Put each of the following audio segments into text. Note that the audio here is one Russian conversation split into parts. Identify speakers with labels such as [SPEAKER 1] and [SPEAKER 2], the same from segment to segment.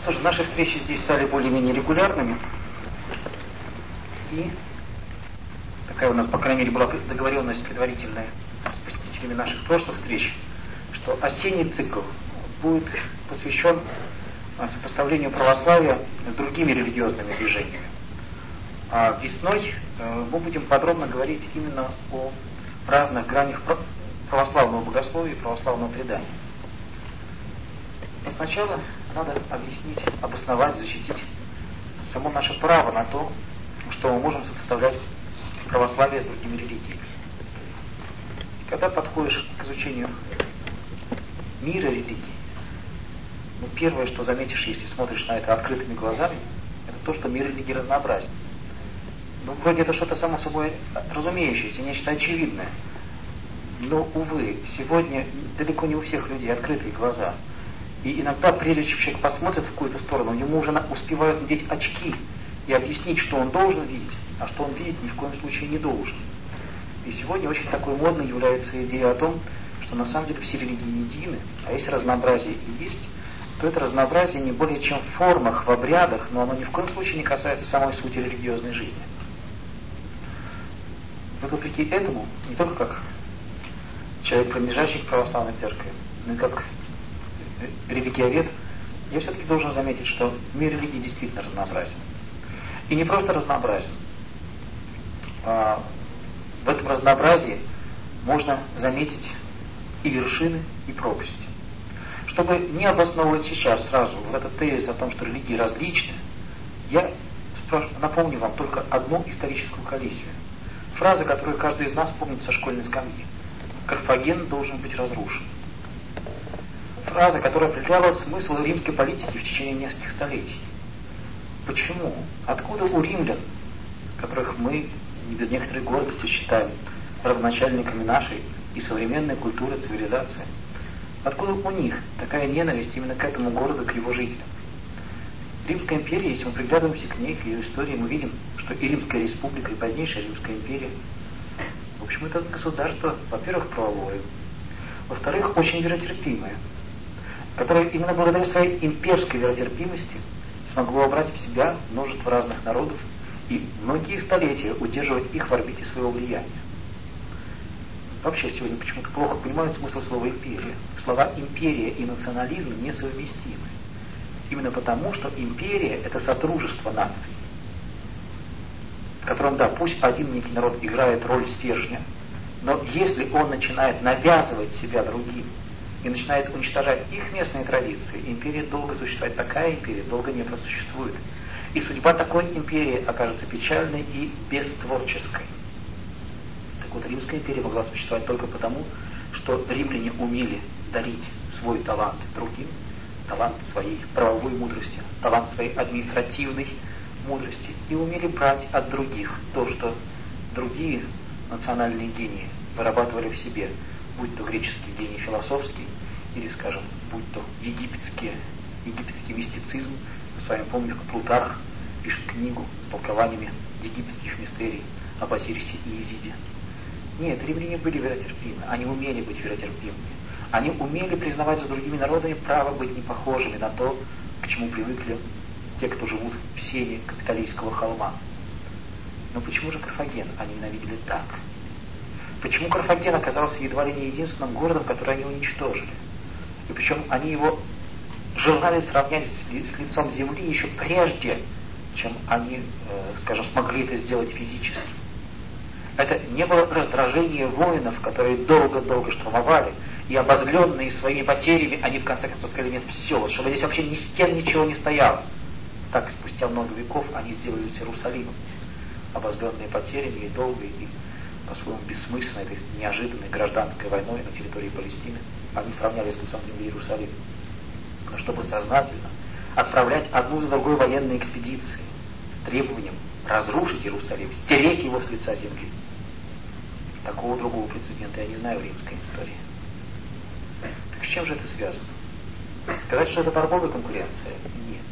[SPEAKER 1] Что ж, наши встречи здесь стали более-менее регулярными. И такая у нас, по крайней мере, была договоренность предварительная с посетителями наших прошлых встреч, что осенний цикл будет посвящен сопоставлению православия с другими религиозными движениями. А весной мы будем подробно говорить именно о разных гранях православного богословия и православного предания. Но сначала надо объяснить, обосновать, защитить само наше право на то, что мы можем сопоставлять православие с другими религиями. Когда подходишь к изучению мира религий, первое, что заметишь, если смотришь на это открытыми глазами, это то, что мир религий разнообразен. Вроде это что-то само собой разумеющееся, нечто очевидное. Но, увы, сегодня далеко не у всех людей открытые глаза. И иногда, прежде чем человек посмотрит в какую-то сторону, ему уже успевают надеть очки и объяснить, что он должен видеть, а что он видеть ни в коем случае не должен. И сегодня очень такой модной является идея о том, что на самом деле все религии едины, а если разнообразие и есть, то это разнообразие не более чем в формах, в обрядах, но оно ни в коем случае не касается самой сути религиозной жизни. Но вопреки этому, не только как человек, принадлежащий к православной церкви, но и как религиовед, я все-таки должен заметить, что мир религии действительно разнообразен. И не просто разнообразен. В этом разнообразии можно заметить и вершины, и пропасти. Чтобы не обосновывать сейчас сразу в этот тезис о том, что религии различны, я напомню вам только одну историческую коллизию. Фраза, которую каждый из нас помнит со школьной скамьи. Карфаген должен быть разрушен. Фраза, которая определяла смысл римской политики в течение нескольких столетий. Почему? Откуда у римлян, которых мы не без некоторой гордости считаем родоначальниками нашей и современной культуры, цивилизации, откуда у них такая ненависть именно к этому городу, к его жителям? Римская империя, если мы приглядываемся к ней, к ее истории, мы видим, что и Римская республика, и позднейшая Римская империя, в общем, это государство, во-первых, правовое, во-вторых, очень веротерпимое, которое именно благодаря своей имперской веротерпимости смогло обрать в себя множество разных народов и многие столетия удерживать их в орбите своего влияния. Вообще сегодня почему-то плохо понимают смысл слова «империя». Слова «империя» и «национализм» несовместимы. Именно потому, что империя – это содружество наций, в котором, да, пусть один некий народ играет роль стержня, но если он начинает навязывать себя другим и начинает уничтожать их местные традиции, империя долго существует. Такая империя долго не просуществует. И судьба такой империи окажется печальной и бестворческой. Так вот, Римская империя могла существовать только потому, что римляне умели дарить свой талант другим, талант своей правовой мудрости, талант своей административной мудрости, и умели брать от других то, что другие национальные гении вырабатывали в себе, будь то греческий гений философский, или, скажем, будь то египетский мистицизм. Мы с вами помним, как Плутарх пишет книгу с толкованиями египетских мистерий об Осирисе и Изиде. Нет, римляне были веротерпимы, они умели быть веротерпимыми. Они умели признавать за другими народами право быть непохожими на то, к чему привыкли те, кто живут в сене Капитолийского холма. Но почему же Карфаген они ненавидели так? Почему Карфаген оказался едва ли не единственным городом, который они уничтожили? И причем они его желали сравнять с лицом земли еще прежде, чем они, скажем, смогли это сделать физически. Это не было раздражение воинов, которые долго-долго штурмовали, и обозленные своими потерями, они в конце концов сказали: нет, все, чтобы здесь вообще ни стен, ничего не стояло. Так, спустя много веков они сделали с Иерусалимом. Обозленные потерями и долгой, и по-своему бессмысленной, то есть неожиданной гражданской войной на территории Палестины, они сравняли с лицом земли Иерусалим. Но чтобы сознательно отправлять одну за другой военные экспедиции с требованием разрушить Иерусалим, стереть его с лица земли, такого другого прецедента я не знаю в римской истории. Так с чем же это связано? Сказать, что это торговая конкуренция? Нет.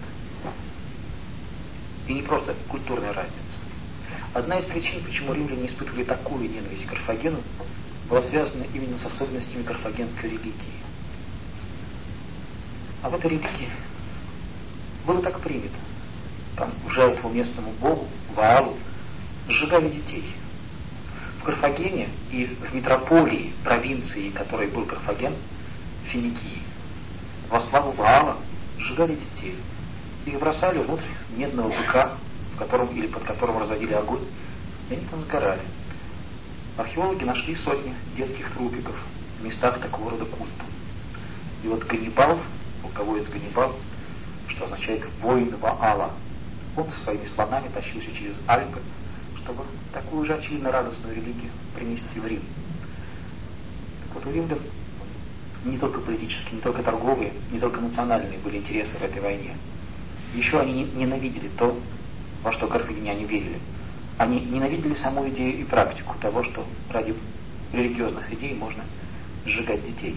[SPEAKER 1] И не просто культурная разница. Одна из причин, почему римляне испытывали такую ненависть к Карфагену, была связана именно с особенностями карфагенской религии. А в этой религии Было так принято. Там в жертву местному богу, Ваалу, сжигали детей. В Карфагене и в метрополии провинции, которой был Карфаген, Финикии, во славу Ваала сжигали детей. Их бросали внутрь медного быка, в котором или под которым разводили огонь, и они там сгорали. Археологи нашли сотни детских трупиков в местах такого рода культа. И вот Ганнибал, полководец Ганнибал, что означает воин Ваала, он со своими слонами тащился через Альпы, чтобы такую же очевидно радостную религию принести в Рим. Так вот, у римлян не только политические, не только торговые, не только национальные были интересы в этой войне. Еще они ненавидели то, во что карфагеняне верили. Они ненавидели саму идею и практику того, что ради религиозных идей можно сжигать детей.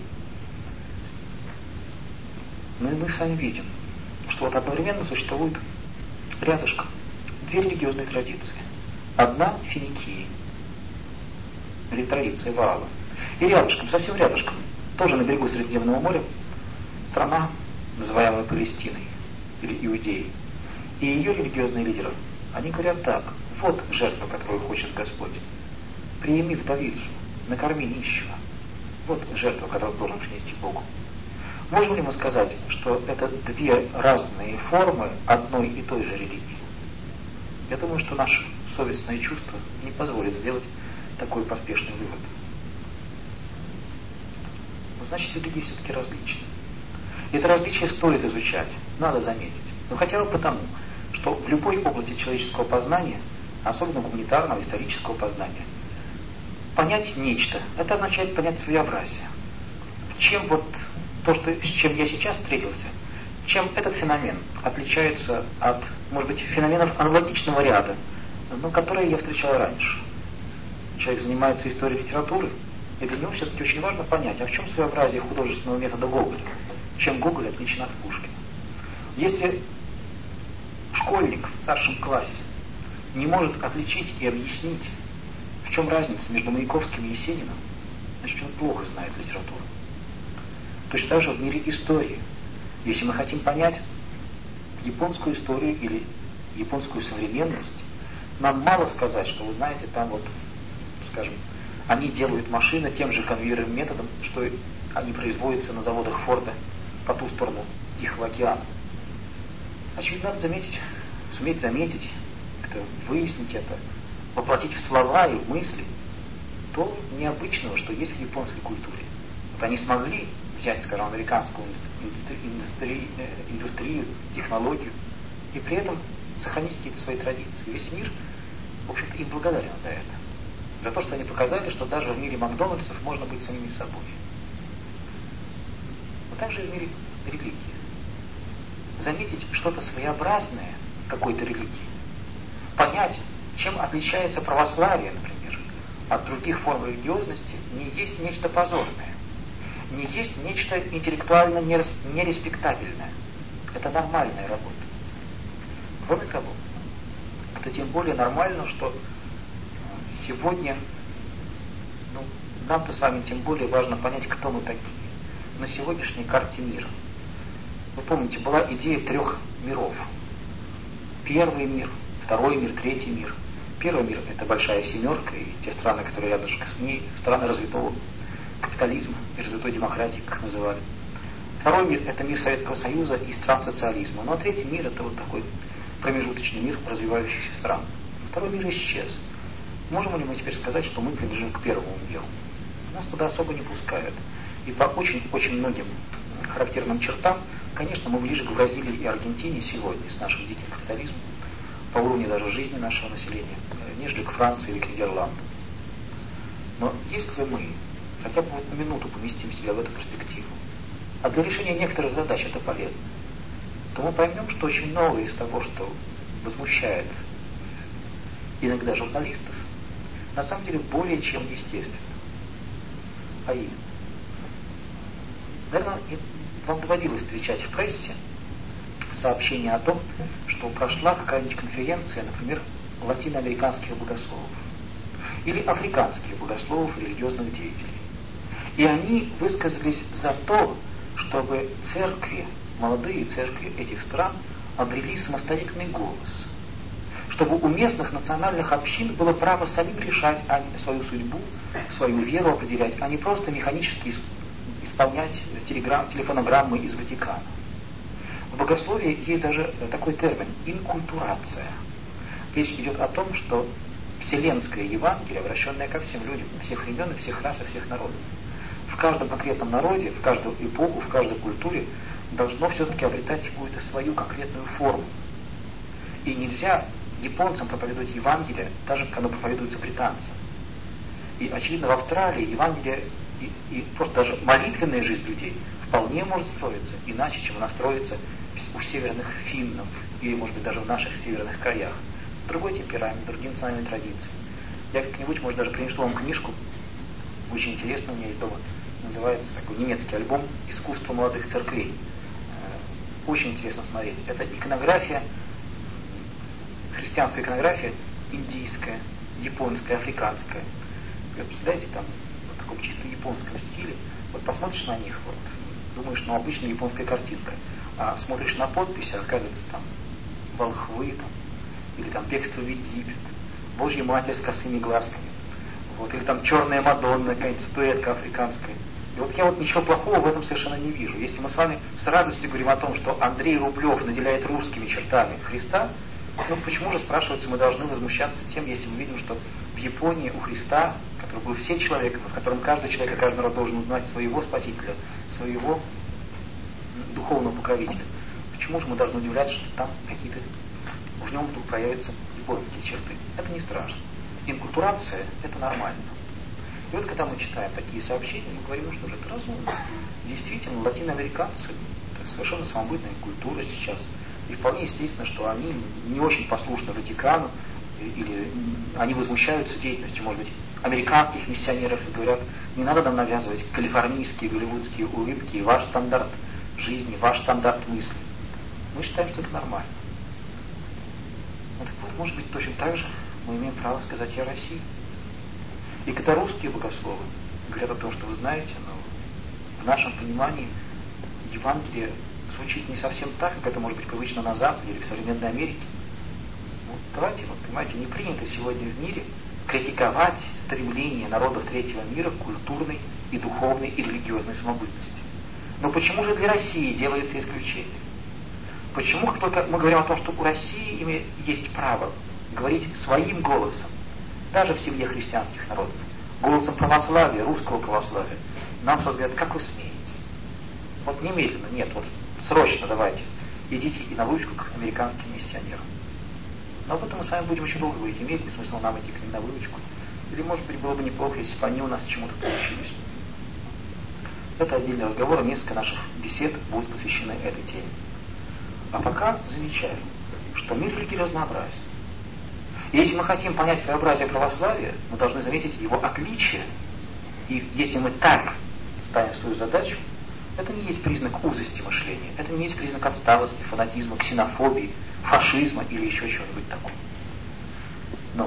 [SPEAKER 1] Ну и мы сами видим, что вот одновременно существует рядышком две религиозные традиции. Одна – Финикии, или традиция Ваала. И рядышком, совсем рядышком, тоже на берегу Средиземного моря, страна, называемая Палестиной, или Иудеей. И ее религиозные лидеры, они говорят так: вот жертва, которую хочет Господь. Приими вдовицу, накорми нищего. Вот жертва, которую должен принести Богу. Можем ли мы сказать, что это две разные формы одной и той же религии? Я думаю, что наше совестное чувство не позволит сделать такой поспешный вывод. Но значит, религии все-таки различны. И это различие стоит изучать, надо заметить. Но хотя бы потому, что в любой области человеческого познания, особенно гуманитарного, исторического познания, понять нечто, это означает понять своеобразие. Чем вот то, с чем я сейчас встретился, чем этот феномен отличается от, может быть, феноменов аналогичного ряда, но которые я встречал раньше. Человек занимается историей литературы, и для него все-таки очень важно понять, а в чем своеобразие художественного метода Гоголя, чем Гоголь отличен от Пушкина. Если школьник в старшем классе не может отличить и объяснить, в чем разница между Маяковским и Есениным, значит, он плохо знает литературу. Точно так же в мире истории. Если мы хотим понять японскую историю или японскую современность, нам мало сказать, что, вы знаете, там вот, скажем, они делают машины тем же конвейерным методом, что они производятся на заводах Форда по ту сторону Тихого океана. Очевидно, надо суметь заметить, как-то выяснить это, воплотить в слова и в мысли то необычного, что есть в японской культуре. Вот они смогли взять, скажем, американскую индустрию, технологию, и при этом сохранить какие-то свои традиции. Весь мир, в общем-то, им благодарен за это. За то, что они показали, что даже в мире Макдональдсов можно быть самими собой. Но также и в мире религии. Заметить что-то своеобразное какой-то религии. Понять, чем отличается православие, например, от других форм религиозности, не есть нечто позорное. Не есть нечто интеллектуально нереспектабельное. Это нормальная работа. Кроме того, это тем более нормально, что сегодня нам-то с вами тем более важно понять, кто мы такие на сегодняшней карте мира. Вы помните, была идея 3 миров. Первый мир, второй мир, третий мир. Первый мир – это большая семерка, и те страны, которые рядышком с ней, страны развитого капитализма и развитой демократии, как их называли. Второй мир – это мир Советского Союза и стран социализма. Ну а третий мир – это вот такой промежуточный мир развивающихся стран. Второй мир исчез. Можем ли мы теперь сказать, что мы принадлежим к первому миру? Нас туда особо не пускают. И по очень многим характерным чертам, конечно, мы ближе к Бразилии и Аргентине сегодня с нашим диким капитализмом, по уровню даже жизни нашего населения, нежели к Франции или к Нидерландам. Но если мы хотя бы вот на минуту поместим себя в эту перспективу, а для решения некоторых задач это полезно, то мы поймем, что очень многое из того, что возмущает иногда журналистов, на самом деле более чем естественно. А именно, наверное, вам доводилось встречать в прессе сообщение о том, что прошла какая-нибудь конференция, например, латиноамериканских богословов или африканских богословов и религиозных деятелей. И они высказались за то, чтобы церкви, молодые церкви этих стран обрели самостоятельный голос, чтобы у местных национальных общин было право самим решать свою судьбу, свою веру определять, а не просто механически исполнять телефонограммы из Ватикана. В богословии есть даже такой термин – инкультурация. Речь идет о том, что вселенское Евангелие, обращенное ко всем людям, всех времен, всех рас и всех народов, в каждом конкретном народе, в каждую эпоху, в каждой культуре должно все-таки обретать какую-то свою конкретную форму. И нельзя японцам проповедовать Евангелие, даже как оно проповедуется британцам. И, очевидно, в Австралии Евангелие и просто даже молитвенная жизнь людей вполне может строиться иначе, чем она строится у северных финнов или, может быть, даже в наших северных краях. Другой темперамент, другие национальные традиции. Я как-нибудь, может, даже принесу вам книжку, очень интересная у меня есть дома, называется такой немецкий альбом «Искусство молодых церквей». Очень интересно смотреть. Это иконография, христианская иконография, индийская, японская, африканская. И вот, представляете, там в таком чисто японском стиле, вот посмотришь на них, вот, думаешь, ну, обычная японская картинка, а смотришь на подписи, оказывается, там волхвы, там, или там бегство в Египет, Божья Матерь с косыми глазками, вот, или там черная Мадонна, какая-нибудь статуэтка африканская. И вот я вот ничего плохого в этом совершенно не вижу. Если мы с вами с радостью говорим о том, что Андрей Рублев наделяет русскими чертами Христа, ну почему же, спрашивается, мы должны возмущаться тем, если мы видим, что в Японии у Христа, который был всем человеком, в котором каждый человек и каждый народ должен узнать своего Спасителя, своего духовного покровителя, почему же мы должны удивляться, что там какие-то в нем вдруг проявятся японские черты? Это не страшно. Инкультурация – это нормально. И вот когда мы читаем такие сообщения, мы говорим, ну что же, это разумно. Действительно, латиноамериканцы – это совершенно самобытная культура сейчас. И вполне естественно, что они не очень послушны Ватикану, или они возмущаются деятельностью, может быть, американских миссионеров и говорят, не надо нам навязывать калифорнийские, голливудские улыбки, ваш стандарт жизни, ваш стандарт мысли. Мы считаем, что это нормально. Ну так вот, может быть, точно так же мы имеем право сказать и о России. И когда русские богословы говорят о том, что вы знаете, но в нашем понимании Евангелие звучит не совсем так, как это может быть привычно на Западе или в современной Америке. Ну, давайте, вот, понимаете, не принято сегодня в мире критиковать стремление народов третьего мира к культурной и духовной и религиозной самобытности. Но почему же для России делается исключение? Почему, как только мы говорим о том, что у России есть право говорить своим голосом, даже в семье христианских народов, голосом православия, русского православия, нам сразу говорят, как вы смеете? Вот немедленно, нет, вот срочно давайте, идите и на выучку к американским миссионерам. Но об этом мы с вами будем очень долго говорить, имеет ли смысл нам идти к ним на выучку? Или, может быть, было бы неплохо, если бы они у нас чему-то поучились. Это отдельный разговор, несколько наших бесед будут посвящены этой теме. А пока замечаем, что мир религий разнообразен. И если мы хотим понять своеобразие православия, мы должны заметить его отличие. И если мы так ставим свою задачу, это не есть признак узости мышления, это не есть признак отсталости, фанатизма, ксенофобии, фашизма или еще чего-нибудь такого. Но,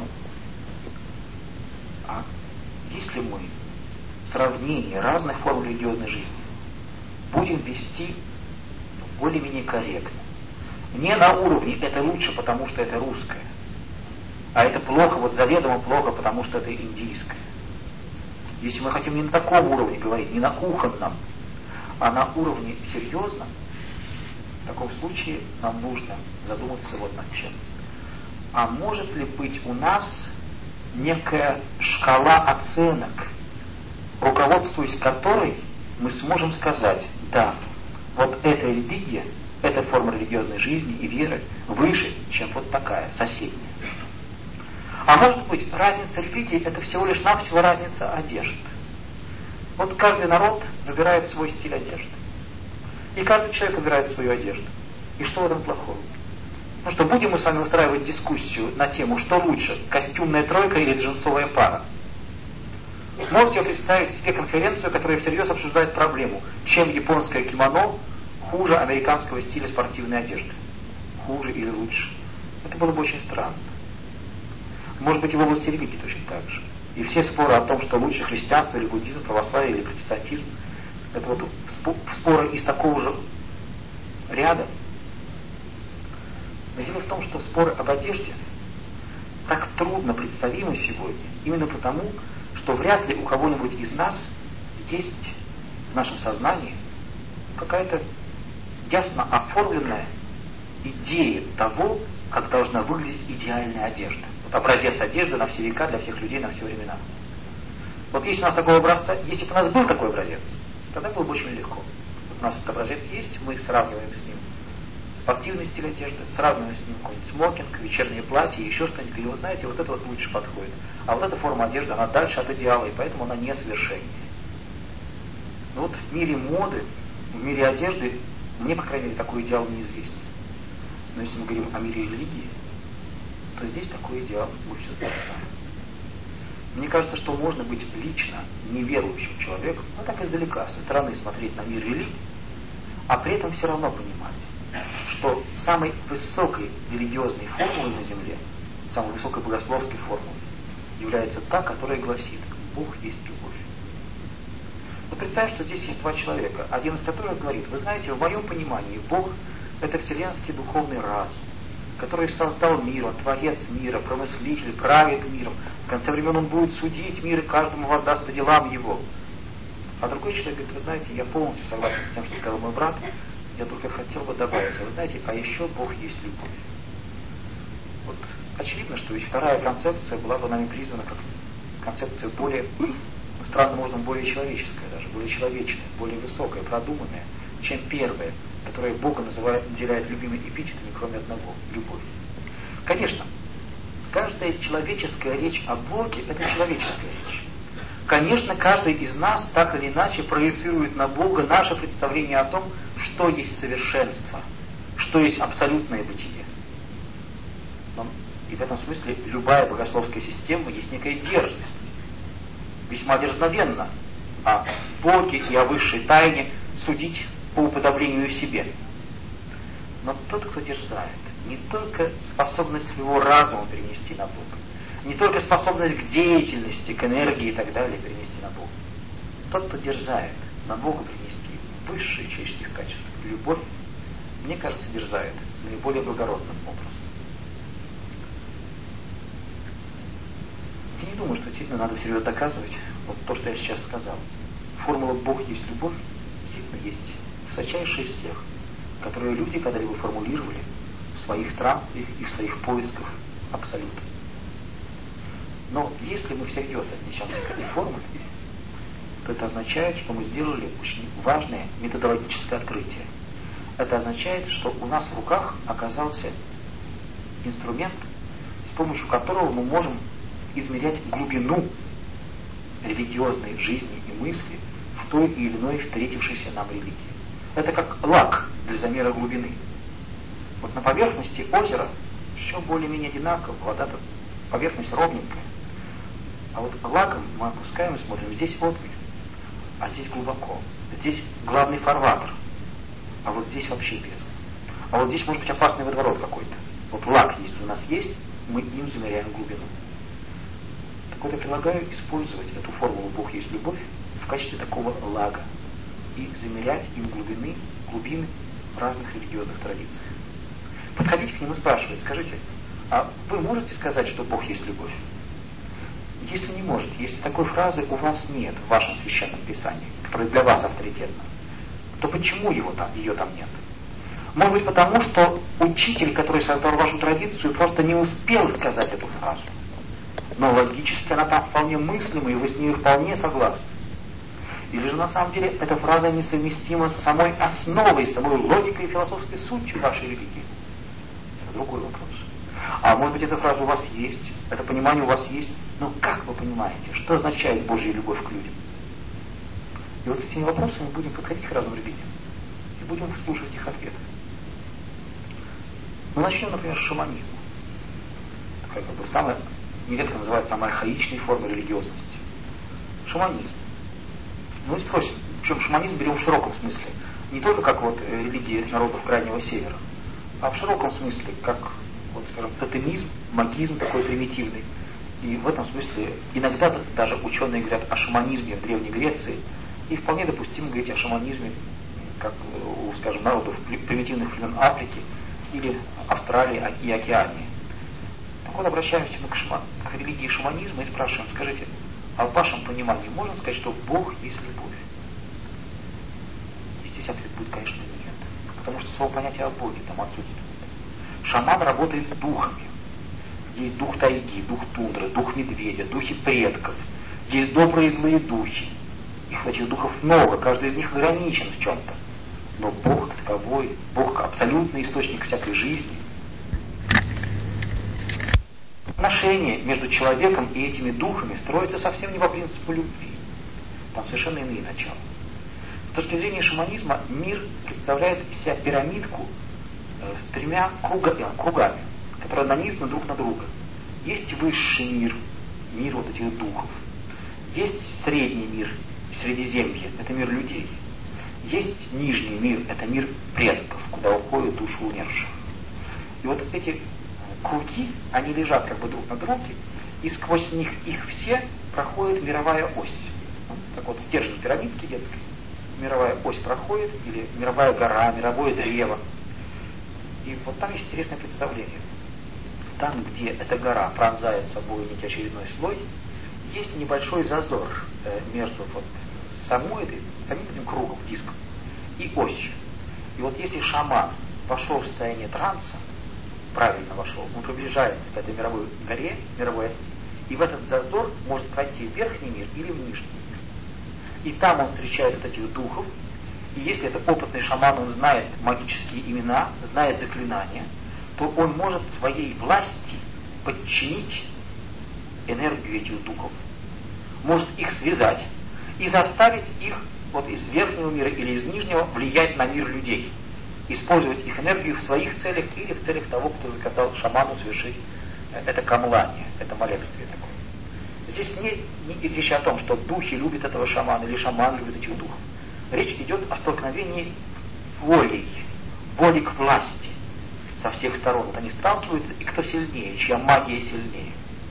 [SPEAKER 1] а если мы сравнение разных форм религиозной жизни будем вести более-менее корректно, не на уровне «это лучше, потому что это русское», а это плохо, вот заведомо плохо, потому что это индийское. Если мы хотим не на таком уровне говорить, не на кухонном, а на уровне серьезном, в таком случае нам нужно задуматься вот над чем. А может ли быть у нас некая шкала оценок, руководствуясь которой мы сможем сказать, да, вот эта религия, эта форма религиозной жизни и веры выше, чем вот такая, соседняя. А может быть, разница религии – это всего лишь навсего разница одежд. Вот каждый народ выбирает свой стиль одежды. И каждый человек выбирает свою одежду. И что в этом плохого? Ну что, будем мы с вами устраивать дискуссию на тему, что лучше, костюмная тройка или джинсовая пара? Можете представить себе конференцию, которая всерьез обсуждает проблему, чем японское кимоно хуже американского стиля спортивной одежды? Хуже или лучше? Это было бы очень странно. Может быть, и в области религии точно так же. И все споры о том, что лучше христианство или буддизм, православие или протестантизм, это вот споры из такого же ряда. Но дело в том, что споры об одежде так трудно представимы сегодня, именно потому, что вряд ли у кого-нибудь из нас есть в нашем сознании какая-то ясно оформленная идея того, как должна выглядеть идеальная одежда. Вот образец одежды на все века, для всех людей, на все времена. Вот есть у нас такого образца, если бы у нас был такой образец, тогда было бы очень легко. Вот у нас этот образец есть, мы сравниваем с ним спортивный стиль одежды, сравниваем с ним какой-нибудь смокинг, вечернее платье, еще что-нибудь. И вы знаете, вот это вот лучше подходит. А вот эта форма одежды, она дальше от идеала, и поэтому она несовершеннее. Но вот в мире моды, в мире одежды, мне, по крайней мере, такой идеал неизвестен. Но если мы говорим о мире религии, то здесь такой идеал мы все-таки знаем. Мне кажется, что можно быть лично неверующим человеком, но так издалека, со стороны смотреть на мир религии, а при этом все равно понимать, что самой высокой религиозной формулой на земле, самой высокой богословской формулой является та, которая гласит: Бог есть любовь. Вот представим, что здесь есть два человека, один из которых говорит: вы знаете, в моем понимании Бог — это вселенский духовный разум, который создал мир, он творец мира, промыслитель, правит миром. В конце времен он будет судить мир, и каждому воздаст по делам его. А другой человек говорит: вы знаете, я полностью согласен с тем, что сказал мой брат, я только хотел бы добавить, вы знаете, а еще Бог есть любовь. Вот очевидно, что ведь вторая концепция была бы нами признана как концепция более, странным образом, более человеческая даже, более человечная, более высокая, продуманная, чем первая, которая Бога наделяет любимыми эпитетами, кроме одного — любовь. Конечно, каждая человеческая речь о Боге — это человеческая речь. Конечно, каждый из нас так или иначе проецирует на Бога наше представление о том, что есть совершенство, что есть абсолютное бытие. Но и в этом смысле любая богословская система есть некая дерзость, весьма дерзновенно о Боге и о высшей тайне судить по уподоблению себе. Но тот, кто дерзает, не только способность своего разума перенести на Бога, не только способность к деятельности, к энергии и так далее перенести на Бога. Тот, кто дерзает на Бога принести высшие человеческих качеств, любовь, мне кажется, дерзает наиболее благородным образом. Я не думаю, что действительно надо всерьез доказывать вот то, что я сейчас сказал. Формула «Бог есть любовь» действительно есть высочайшая из всех, которые люди когда-либо формулировали в своих странствиях и в своих поисках абсолюта. Но если мы всерьез отнесемся к этой формуле, то это означает, что мы сделали очень важное методологическое открытие. Это означает, что у нас в руках оказался инструмент, с помощью которого мы можем измерять глубину религиозной жизни и мысли в той или иной встретившейся нам религии. Это как лак для замера глубины. Вот на поверхности озера все более-менее одинаково, вода-то поверхность ровненькая. А вот лаком мы опускаем и смотрим, здесь отмель, а здесь глубоко. Здесь главный фарватер, а вот здесь вообще бездна. А вот здесь может быть опасный водоворот какой-то. Вот лак, если у нас есть, мы им замеряем глубину. Так вот, я предлагаю использовать эту формулу «Бог есть любовь» в качестве такого лага и замерять им глубины в разных религиозных традициях. Подходите к ним и спрашивать: скажите, а вы можете сказать, что Бог есть любовь? Если не можете, если такой фразы у вас нет в вашем священном писании, которая для вас авторитетна, то почему ее там нет? Может быть, потому что учитель, который создал вашу традицию, просто не успел сказать эту фразу. Но логически она там вполне мыслима, и вы с ней вполне согласны. Или же на самом деле эта фраза несовместима с самой основой, самой логикой и философской сутью вашей религии? Это другой вопрос. А может быть, эта фраза у вас есть, это понимание у вас есть, но как вы понимаете, что означает Божья любовь к людям? И вот с этими вопросами мы будем подходить к разным религиям и будем слушать их ответы. Ну, начнем, например, с шаманизма. Такая самая, нередко называется, самая архаичной формой религиозности. Шаманизм. Мы спросим, причем шаманизм берем в широком смысле. Не только как вот религии народов Крайнего Севера, а в широком смысле, как, вот, скажем, тотемизм, магизм такой примитивный. И в этом смысле иногда даже ученые говорят о шаманизме в Древней Греции, и вполне допустимо говорить о шаманизме, как у, скажем, народов примитивных племен Африки, или Австралии и Океании. Так вот, обращаемся мы к религии шаманизма и спрашиваем: скажите, а в вашем понимании можно сказать, что Бог есть любовь? И здесь ответ будет, конечно, нет. Потому что слово понятие о Боге там отсутствует. Шаман работает с духами. Есть дух тайги, дух тундры, дух медведя, духи предков. Есть добрые и злые духи. Их, этих духов много, каждый из них ограничен в чем-то. Но Бог как таковой, Бог абсолютный источник всякой жизни. Отношения между человеком и этими духами строятся совсем не по принципу любви. Там совершенно иные начала. С точки зрения шаманизма мир представляет из себя пирамидку с тремя кругами, которые нанизаны друг на друга. Есть высший мир, мир вот этих духов. Есть средний мир, Средиземье, это мир людей. Есть нижний мир, это мир предков, куда уходят души умерших. И вот эти круги, они лежат как бы друг на друге, и сквозь них их все проходит мировая ось. Так вот, стержень пирамидки детской, мировая ось проходит, или мировая гора, мировое древо. И вот там есть интересное представление. Там, где эта гора пронзает собой некий очередной слой, есть небольшой зазор между вот самим этим кругом, диском, и осью. И вот если шаман вошел в состояние транса, правильно вошел, он приближается к этой мировой горе, мировой оси, и в этот зазор может пройти в верхний мир или в нижний мир. И там он встречает вот этих духов, и если это опытный шаман, он знает магические имена, знает заклинания, то он может своей власти подчинить энергию этих духов, может их связать и заставить их вот из верхнего мира или из нижнего влиять на мир людей, использовать их энергию в своих целях или в целях того, кто заказал шаману совершить это камлание, это молебствие такое. Здесь не речь о том, что духи любят этого шамана или шаман любит этих духов. Речь идет о столкновении волей к власти со всех сторон. Вот они сталкиваются, и кто сильнее, чья магия сильнее.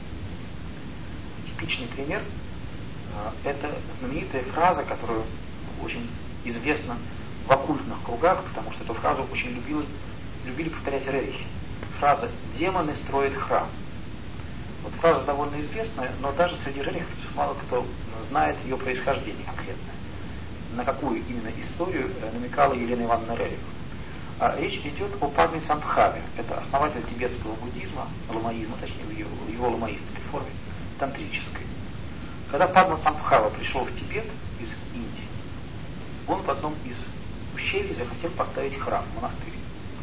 [SPEAKER 1] Типичный пример – это знаменитая фраза, которую очень известна в оккультных кругах, потому что эту фразу очень любили повторять рерихи. Фраза «демоны строят храм». Вот фраза довольно известная, но даже среди рериховцев мало кто знает ее происхождение конкретное. На какую именно историю намекала Елена Ивановна Рерих. Речь идет о Падме Самбхаве. Это основатель тибетского буддизма, ламаизма, точнее, в его ламаистской форме, тантрической. Когда Падма Самбхава пришел в Тибет из Индии, он в одном из ущелий захотел поставить храм, монастырь.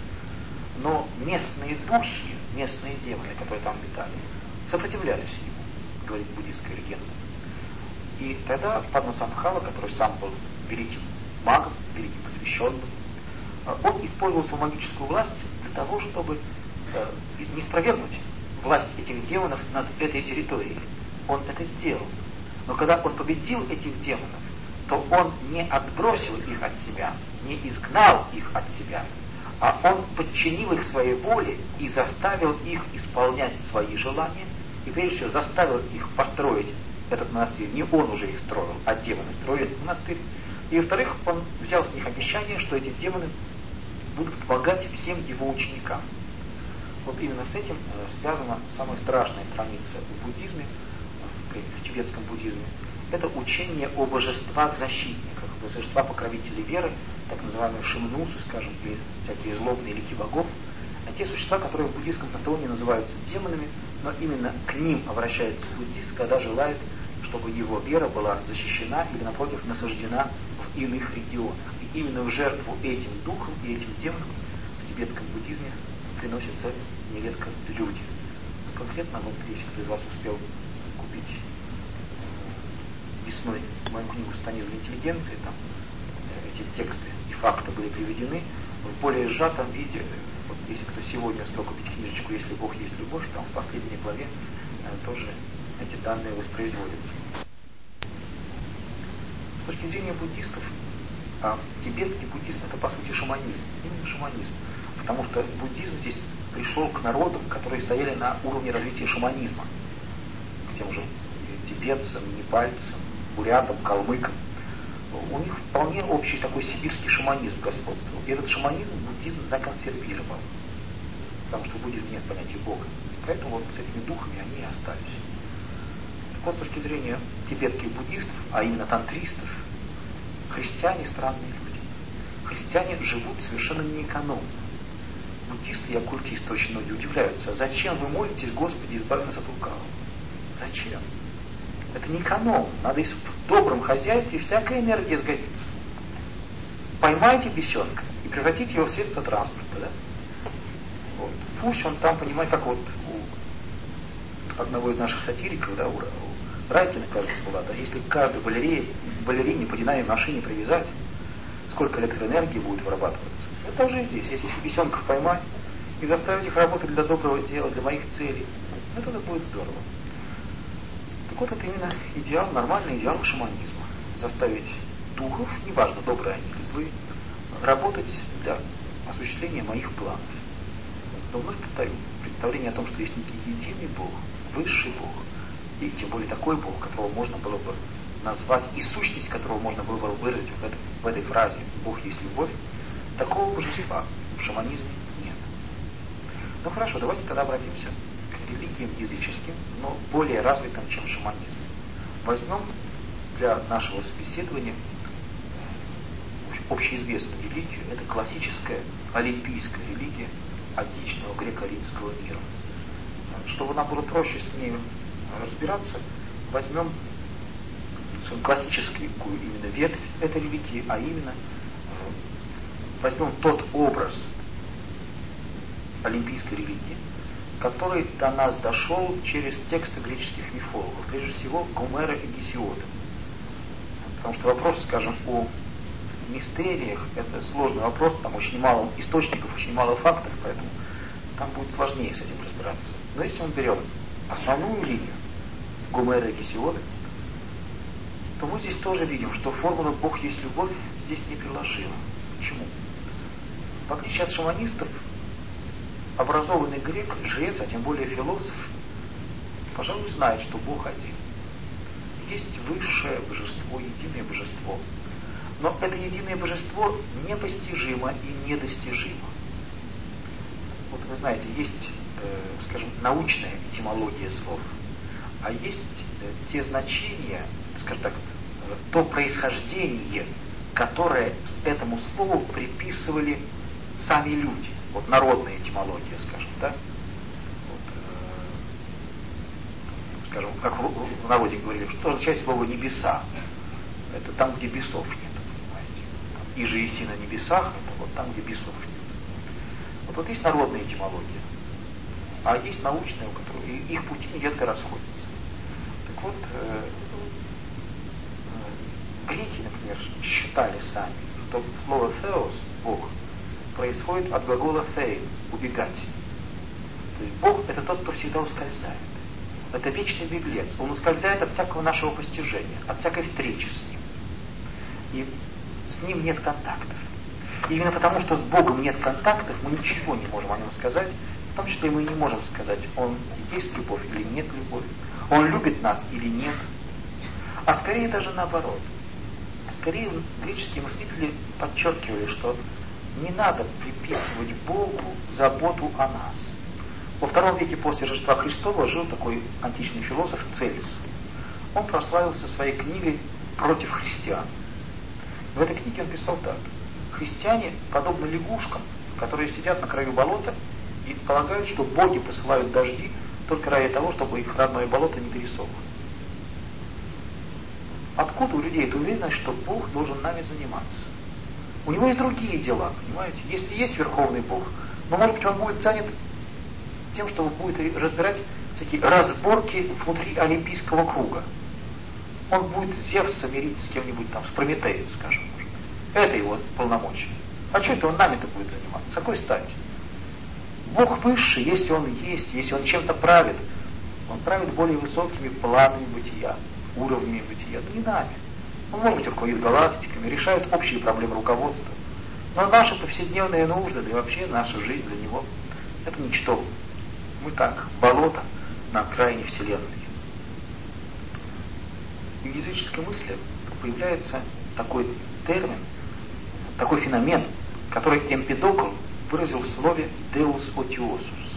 [SPEAKER 1] Но местные духи, местные демоны, которые там обитали, сопротивлялись ему, говорит буддистская легенда. И тогда Падма Самбхава, который сам был великим магом, великим посвященным, он использовал свою магическую власть для того, чтобы не спровергнуть власть этих демонов над этой территорией. Он это сделал. Но когда он победил этих демонов, то он не отбросил их от себя, не изгнал их от себя, а он подчинил их своей воле и заставил их исполнять свои желания, и прежде всего заставил их построить этот монастырь. Не он уже их строил, а демоны строили этот монастырь. И во-вторых, он взял с них обещание, что эти демоны будут помогать всем его ученикам. Вот именно с этим связана самая страшная страница в буддизме, в тибетском буддизме. Это учение о божествах-защитниках, божества-покровители веры, так называемые шимнусы, скажем, или всякие злобные лики богов. А те существа, которые в буддийском пантеоне называются демонами, но именно к ним обращается буддист, когда желает, чтобы его вера была защищена или, напротив, насаждена в иных регионах. И именно в жертву этим духам и этим демонам в тибетском буддизме приносятся нередко люди. Конкретно, вот если кто из вас успел купить весной мою книгу «Станизм интеллигенции», там эти тексты и факты были приведены в более сжатом виде. Вот если кто сегодня успел купить книжечку «Если Бог есть любовь», там в последней главе тоже эти данные воспроизводятся. С точки зрения буддистов, тибетский буддизм – это по сути шаманизм, именно шаманизм. Потому что буддизм здесь пришел к народам, которые стояли на уровне развития шаманизма, к тем же тибетцам, непальцам, бурятам, калмыкам. У них вполне общий такой сибирский шаманизм господствовал. И этот шаманизм буддизм законсервировал. потому что в буддизме нет понятия Бога. Поэтому вот с этими духами они и остались. Так вот, с точки зрения тибетских буддистов, а именно тантристов, христиане странные люди. Христиане живут совершенно неэкономно. Буддисты и оккультисты очень многие удивляются, зачем вы молитесь, Господи, избави нас от лукавого? Зачем? Это не экономно. Надо в добром хозяйстве всякая энергия сгодится. Поймайте бесенка и превратите его в средство транспорта. Да? Вот. Пусть он там, понимаете, как вот у одного из наших сатириков, да, у Райкина, кажется, была, да, если каждой балерине по динамической машине привязать, сколько электроэнергии будет вырабатываться. Это уже здесь. Если бесенков поймать и заставить их работать для доброго дела, для моих целей, это будет здорово. Так вот, это именно идеал, нормальный идеал шаманизма. Заставить духов, неважно, добрые они или злые, работать для осуществления моих планов. Но вновь повторю, представление о том, что есть некий единый Бог, высший Бог, и тем более такой Бог, которого можно было бы назвать, и сущность которого можно было бы выразить в этой фразе «Бог есть любовь», такого божества в шаманизме нет. Ну хорошо, давайте тогда обратимся к религиям языческим, но более развитым, чем шаманизм. Возьмем для нашего собеседования общеизвестную религию. Это классическая олимпийская религия античного греко-римского мира. Чтобы нам было проще с ней разбираться, возьмем классическую именно ветвь этой религии, а именно возьмем тот образ олимпийской религии, который до нас дошел через тексты греческих мифологов, прежде всего Гомера и Гесиода. Потому что вопрос, скажем, о мистериях — это сложный вопрос, там очень мало источников, очень мало фактов, поэтому там будет сложнее с этим разбираться. Но если мы берем основную линию Гомера и Гесиода, то мы здесь тоже видим, что формула «Бог есть любовь» здесь неприложима. Почему? В отличие от шаманистов, образованный грек, жрец, а тем более философ, пожалуй, знает, что Бог один. Есть высшее божество, единое божество. Но это единое божество непостижимо и недостижимо. Вот вы знаете, есть, скажем, научная этимология слов, а есть те значения, скажем так, то происхождение, которое этому слову приписывали сами люди. Вот народная этимология, скажем, да? Вот, скажем, как в народе говорили, что означает слово «небеса». Это там, где бесов нет, понимаете. Иже еси на небесах, это вот там, где бесов нет. Вот есть народная этимология, а есть научная, у которой их пути нередко расходятся. Так вот, греки, например, считали сами, что слово «theos», «бог», происходит от глагола «thein», «убегать». То есть Бог — это тот, кто всегда ускользает. Это вечный беглец. Он ускользает от всякого нашего постижения, от всякой встречи с Ним. И с Ним нет контактов. И именно потому, что с Богом нет контактов, мы ничего не можем о Нем сказать, в том числе мы не можем сказать, Он есть любовь или нет любовь, Он любит нас или нет. А скорее даже наоборот. Скорее греческие мыслители подчеркивали, что не надо приписывать Богу заботу о нас. Во II веке после Рождества Христова жил такой античный философ Цельс. Он прославился своей книгой «Против христиан». В этой книге он писал так: христиане подобны лягушкам, которые сидят на краю болота и полагают, что боги посылают дожди только ради того, чтобы их родное болото не пересохло. Откуда у людей эта уверенность, что Бог должен нами заниматься? У него есть другие дела, понимаете? Если есть Верховный Бог, но, может быть, он будет занят тем, что будет разбирать всякие разборки внутри Олимпийского круга. Он будет Зевса мирить с кем-нибудь там, с Прометеем, скажем, может быть. Это его полномочия. А что это он нами-то будет заниматься? С какой стати? Бог высший, если он есть, если он чем-то правит, он правит более высокими планами бытия, уровнями бытия, да не нами. Он, может быть, руководит галактиками, решает общие проблемы руководства. Но наши повседневные нужды, да и вообще наша жизнь для него — это ничто. Мы так, болото на окраине Вселенной. И в языческой мысли появляется такой термин, такой феномен, который Эмпидокл выразил в слове «deus otiosus».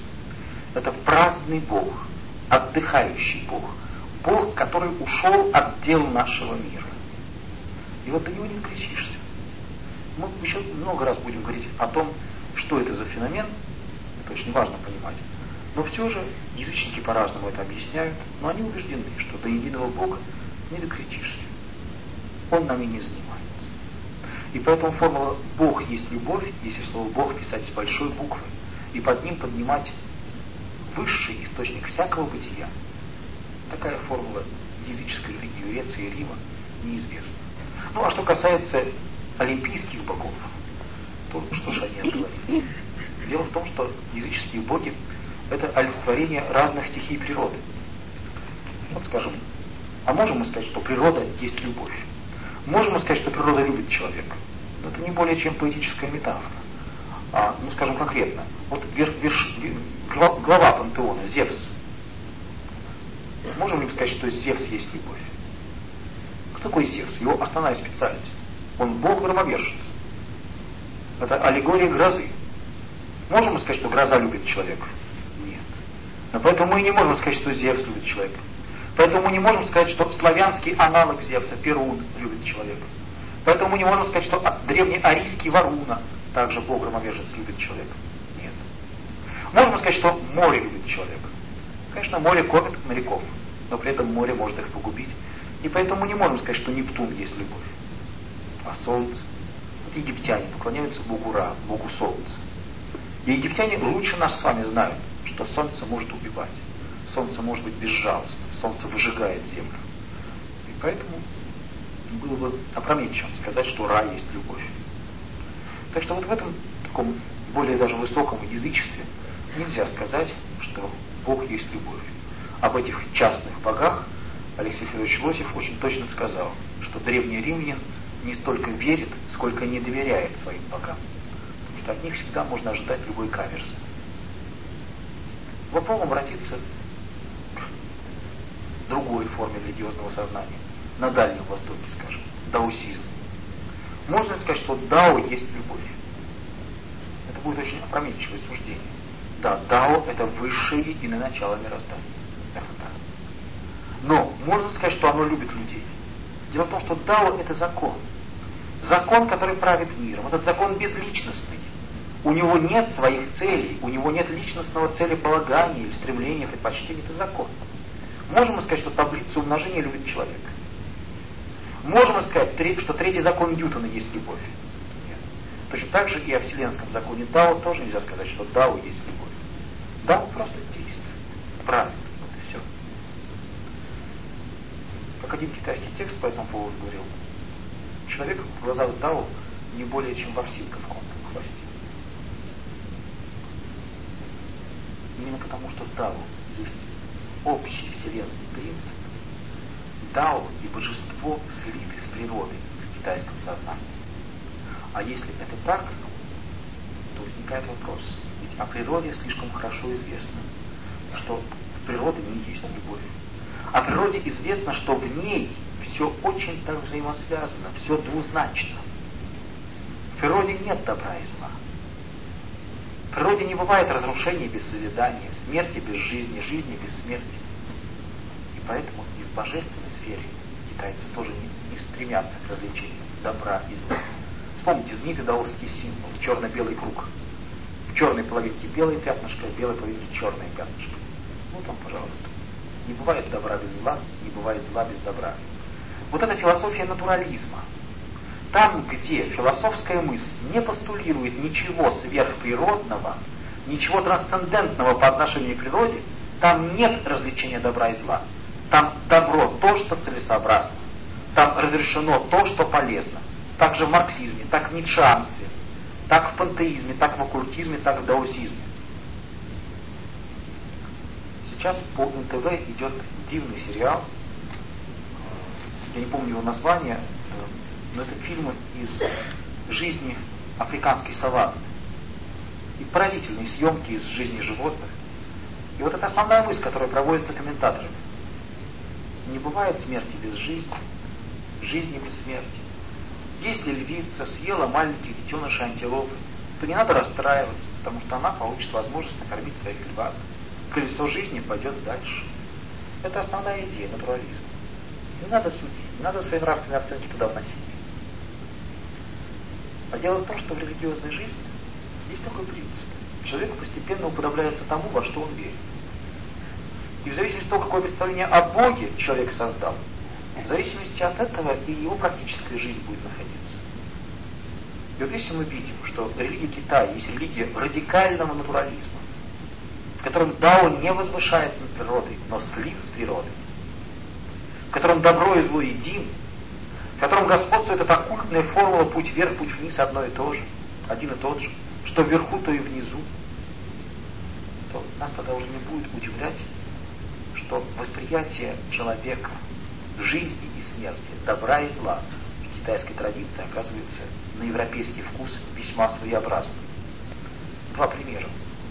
[SPEAKER 1] Это праздный Бог, отдыхающий Бог, Бог, который ушел от дел нашего мира. И вот до него не докричишься. Мы еще много раз будем говорить о том, что это за феномен, это очень важно понимать. Но все же язычники по-разному это объясняют, но они убеждены, что до единого Бога не докричишься. Он нами не занимается. И поэтому формула «Бог есть любовь», если слово «Бог» писать с большой буквы, и под ним поднимать высший источник всякого бытия, такая формула языческой религии Греции и Рима неизвестна. Ну а что касается олимпийских богов, то что же они говорить? Дело в том, что языческие боги — это олицетворение разных стихий природы. Вот скажем, а можем мы сказать, что природа есть любовь? Можем мы сказать, что природа любит человека? Но это не более чем поэтическая метафора. Ну скажем конкретно, вот глава пантеона, Зевс. Можем ли мы сказать, что Зевс есть любовь? Кто такой Зевс? Его основная специальность. Он бог-громовержец. Это аллегория грозы. Можем мы сказать, что гроза любит человека? Нет. Но поэтому мы не можем сказать, что Зевс любит человека. Поэтому мы не можем сказать, что славянский аналог Зевса, Перун, любит человека. Поэтому мы не можем сказать, что древнеарийский Варуна, также бог-громовержец, любит человека. Нет. Можем сказать, что море любит человека. Конечно, море кормит моряков, но при этом море может их погубить. И поэтому мы не можем сказать, что Нептун есть любовь. А солнце? Вот египтяне поклоняются богу Ра, богу солнца. И египтяне лучше нас с вами знают, что солнце может убивать. Солнце может быть безжалостным, солнце выжигает землю. И поэтому было бы опрометчиво сказать, что Ра есть любовь. Так что вот в этом таком более даже высоком язычестве нельзя сказать, что Бог есть любовь. Об этих частных богах Алексей Федорович Лосев очень точно сказал, что древний римлянин не столько верит, сколько не доверяет своим богам. Потому что от них всегда можно ожидать любой каверзы. Попробуем обратиться к другой форме религиозного сознания. На Дальнем Востоке, скажем, даосизм. Можно ли сказать, что дао есть любовь? Это будет очень опрометчивое суждение. Да, дао — это высшее единое начало мироздания. Это так. Но можно сказать, что оно любит людей. Дело в том, что дао — это закон. Закон, который правит миром. Этот закон безличностный. У него нет своих целей, у него нет личностного целеполагания или стремления, предпочтения. Это закон. Можем мы сказать, что таблица умножения любит человека? Можем мы сказать, что третий закон Ньютона есть любовь? Нет. Точно так же и о вселенском законе Дао тоже нельзя сказать, что Дао есть любовь. Дао просто действует. Правильно. Вот и все. Как один китайский текст по этому поводу говорил, человек в глазах Дао не более чем ворсинка в конском хвосте. Именно потому, что Дао есть общий вселенский принцип, Дао и божество слиты с природой в китайском сознании. А если это так, то возникает вопрос. Ведь о природе слишком хорошо известно, что в природе не есть любовь. О природе известно, что в ней все очень так взаимосвязано, все двузначно. В природе нет добра и зла. В природе не бывает разрушения без созидания, смерти без жизни, жизни без смерти. И поэтому и в божественной сфере китайцы тоже не стремятся к развлечению добра и зла. Вспомните знаменитый даосский символ, черно-белый круг. В черной половинке белое пятнышко, в белой половинке черное пятнышко. Вот он, пожалуйста. Не бывает добра без зла, не бывает зла без добра. Вот это философия натурализма. Там, где философская мысль не постулирует ничего сверхприродного, ничего трансцендентного по отношению к природе, там нет развлечения добра и зла. Там добро то, что целесообразно. Там разрешено то, что полезно. Так же в марксизме, так в ницшеанстве, так в пантеизме, так в оккультизме, так в даосизме. Сейчас по НТВ идет дивный сериал, я не помню его название, но это фильмы из жизни африканской саванны. И поразительные съемки из жизни животных. И вот это основная мысль, которая проводится комментаторами. Не бывает смерти без жизни, жизни без смерти. Если львица съела маленьких детенышей антилопы, то не надо расстраиваться, потому что она получит возможность накормить своих львят. колесо жизни пойдет дальше. Это основная идея натурализма. Не надо судить, не надо свои нравственные оценки туда вносить. А дело в том, что в религиозной жизни есть такой принцип. Человек постепенно уподобляется тому, во что он верит. И в зависимости от того, какое представление о Боге человек создал, в зависимости от этого и его практическая жизнь будет находиться. И вот если мы видим, что религия Китая есть религия радикального натурализма, в котором Дао не возвышается над природой, но слит с природой, в котором добро и зло едины, в котором господствует эта оккультная формула путь вверх, путь вниз одно и то же, один и тот же, что вверху, то и внизу, то нас тогда уже не будет удивлять, что восприятие человека, жизни и смерти, добра и зла в китайской традиции оказывается на европейский вкус весьма своеобразным. Два примера.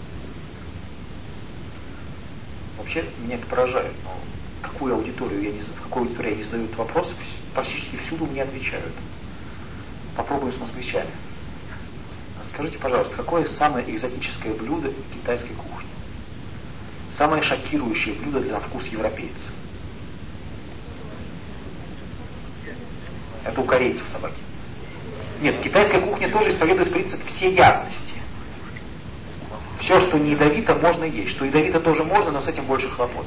[SPEAKER 1] Вообще меня это поражает, но в какой аудитории я не задаю этот вопрос, практически всюду мне отвечают. Попробуем с москвичами. Скажите, пожалуйста, какое самое экзотическое блюдо китайской кухни? Самое шокирующее блюдо для вкуса европейца? Это у корейцев собаки. Нет, китайская кухня тоже исповедует принцип всеядности. Все, что не ядовито, можно есть. Что ядовито тоже можно, но с этим больше хлопот.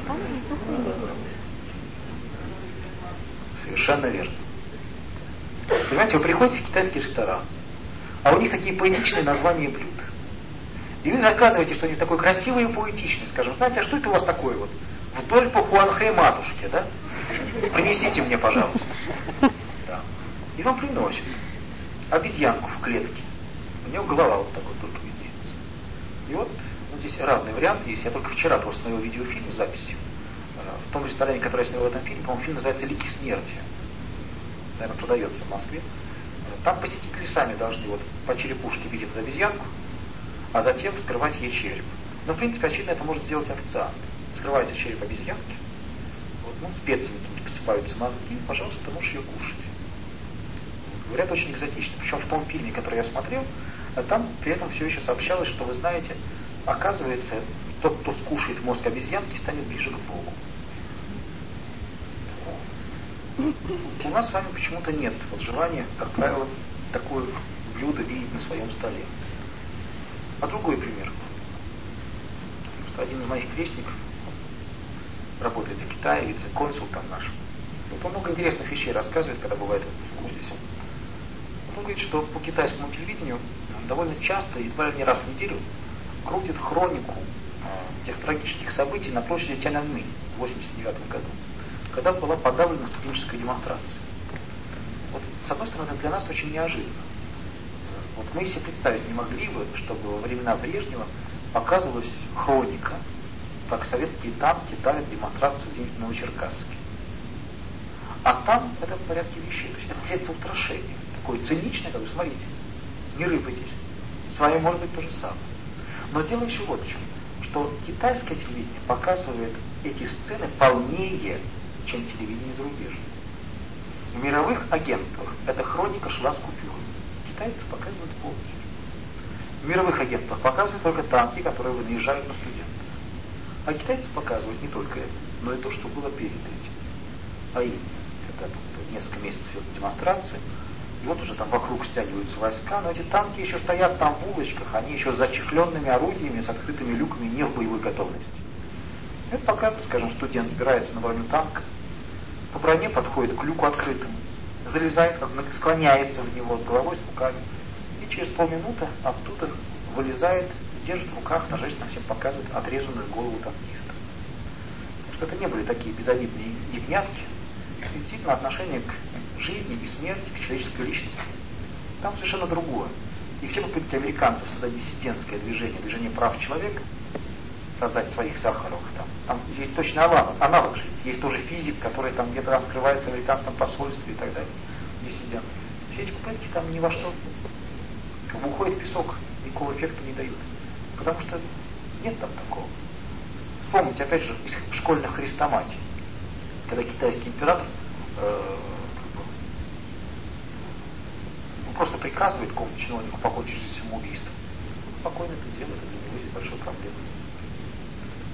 [SPEAKER 1] Совершенно верно. Понимаете, вы приходите в китайский ресторан, а у них такие поэтичные названия блюд. И вы заказываете что-нибудь такое красивое и поэтичное, скажем, знаете, а что это у вас такое вот? Вдоль по Хуанхэ матушке, да? Принесите мне, пожалуйста. Да. И вам приносят обезьянку в клетке. У нее голова вот так вот только виднеется. И вот здесь разные варианты есть. Я только вчера просто смотрел видеофильм с записью. В том ресторане, который я снял в этом фильме, по-моему, фильм называется «Лики смерти». Наверное, продается в Москве. Там посетители сами должны вот по черепушке видеть эту обезьянку, а затем вскрывать ей череп. Но, в принципе, очевидно, это может сделать официант. Скрывается череп обезьянки, вот, специями какими-то посыпаются мозги, и, пожалуйста, ты можешь ее кушать. Говорят, очень экзотично. Причем в том фильме, который я смотрел, там при этом все еще сообщалось, что, вы знаете, оказывается, тот, кто скушает мозг обезьянки, станет ближе к Богу. У нас с вами почему-то нет вот желания, как правило, такое блюдо видеть на своем столе. А другой пример. Что один из моих крестников работает в Китае, вице-консул там наш. Вот он много интересных вещей рассказывает, когда бывает в отпуску здесь. Вот он говорит, что по китайскому телевидению довольно часто, едва ли не раз в неделю, крутит хронику тех трагических событий на площади Тяньаньмэнь в 1989 году, когда была подавлена студенческая демонстрация. Вот, с одной стороны, это для нас очень неожиданно. Вот мы себе представить не могли бы, чтобы во времена Брежнева показывалась хроника, как советские танки давят демонстрацию где-нибудь в Новочеркасске. А там это в порядке вещей. То есть это средство устрашения. Такое циничное, как бы, смотрите, не рыпайтесь. С вами может быть то же самое. Но дело еще вот в чем, что китайское телевидение показывает эти сцены полнее, чем телевидение зарубежное. В мировых агентствах эта хроника шла с купюрами. Китайцы показывают полностью. В мировых агентствах показывают только танки, которые наезжают на студентов. А китайцы показывают не только это, но и то, что было перед этим. А именно, это несколько месяцев идет демонстрация, и вот уже там вокруг стягиваются войска, но эти танки еще стоят там в улочках, они еще с зачехленными орудиями, с открытыми люками, не в боевой готовности. Это показывает, скажем, студент собирается на броню танка, по броне подходит к люку открытому, залезает, склоняется в него с головой, с руками, и через полминуты оттуда вылезает, держит в руках, торжественно всем показывает отрезанную голову танкиста. Потому что это не были такие безобидные ягнятки, это действительно отношение к жизни и смерти, к человеческой личности. Там совершенно другое. И все попытки американцев создать диссидентское движение прав человека, создать своих Сахаровых, там есть точно аналог же. Есть тоже физик, который там где-то открывается в американском посольстве и так далее. Диссидент. Все эти попытки там ни во что как бы уходит в песок, никакого эффекта не дают. Потому что нет там такого. Вспомните, опять же, из школьных хрестоматий, когда китайский император просто приказывает какому-то чиновнику покончить с самоубийством. Спокойно это делает, это для него есть большой проблемой.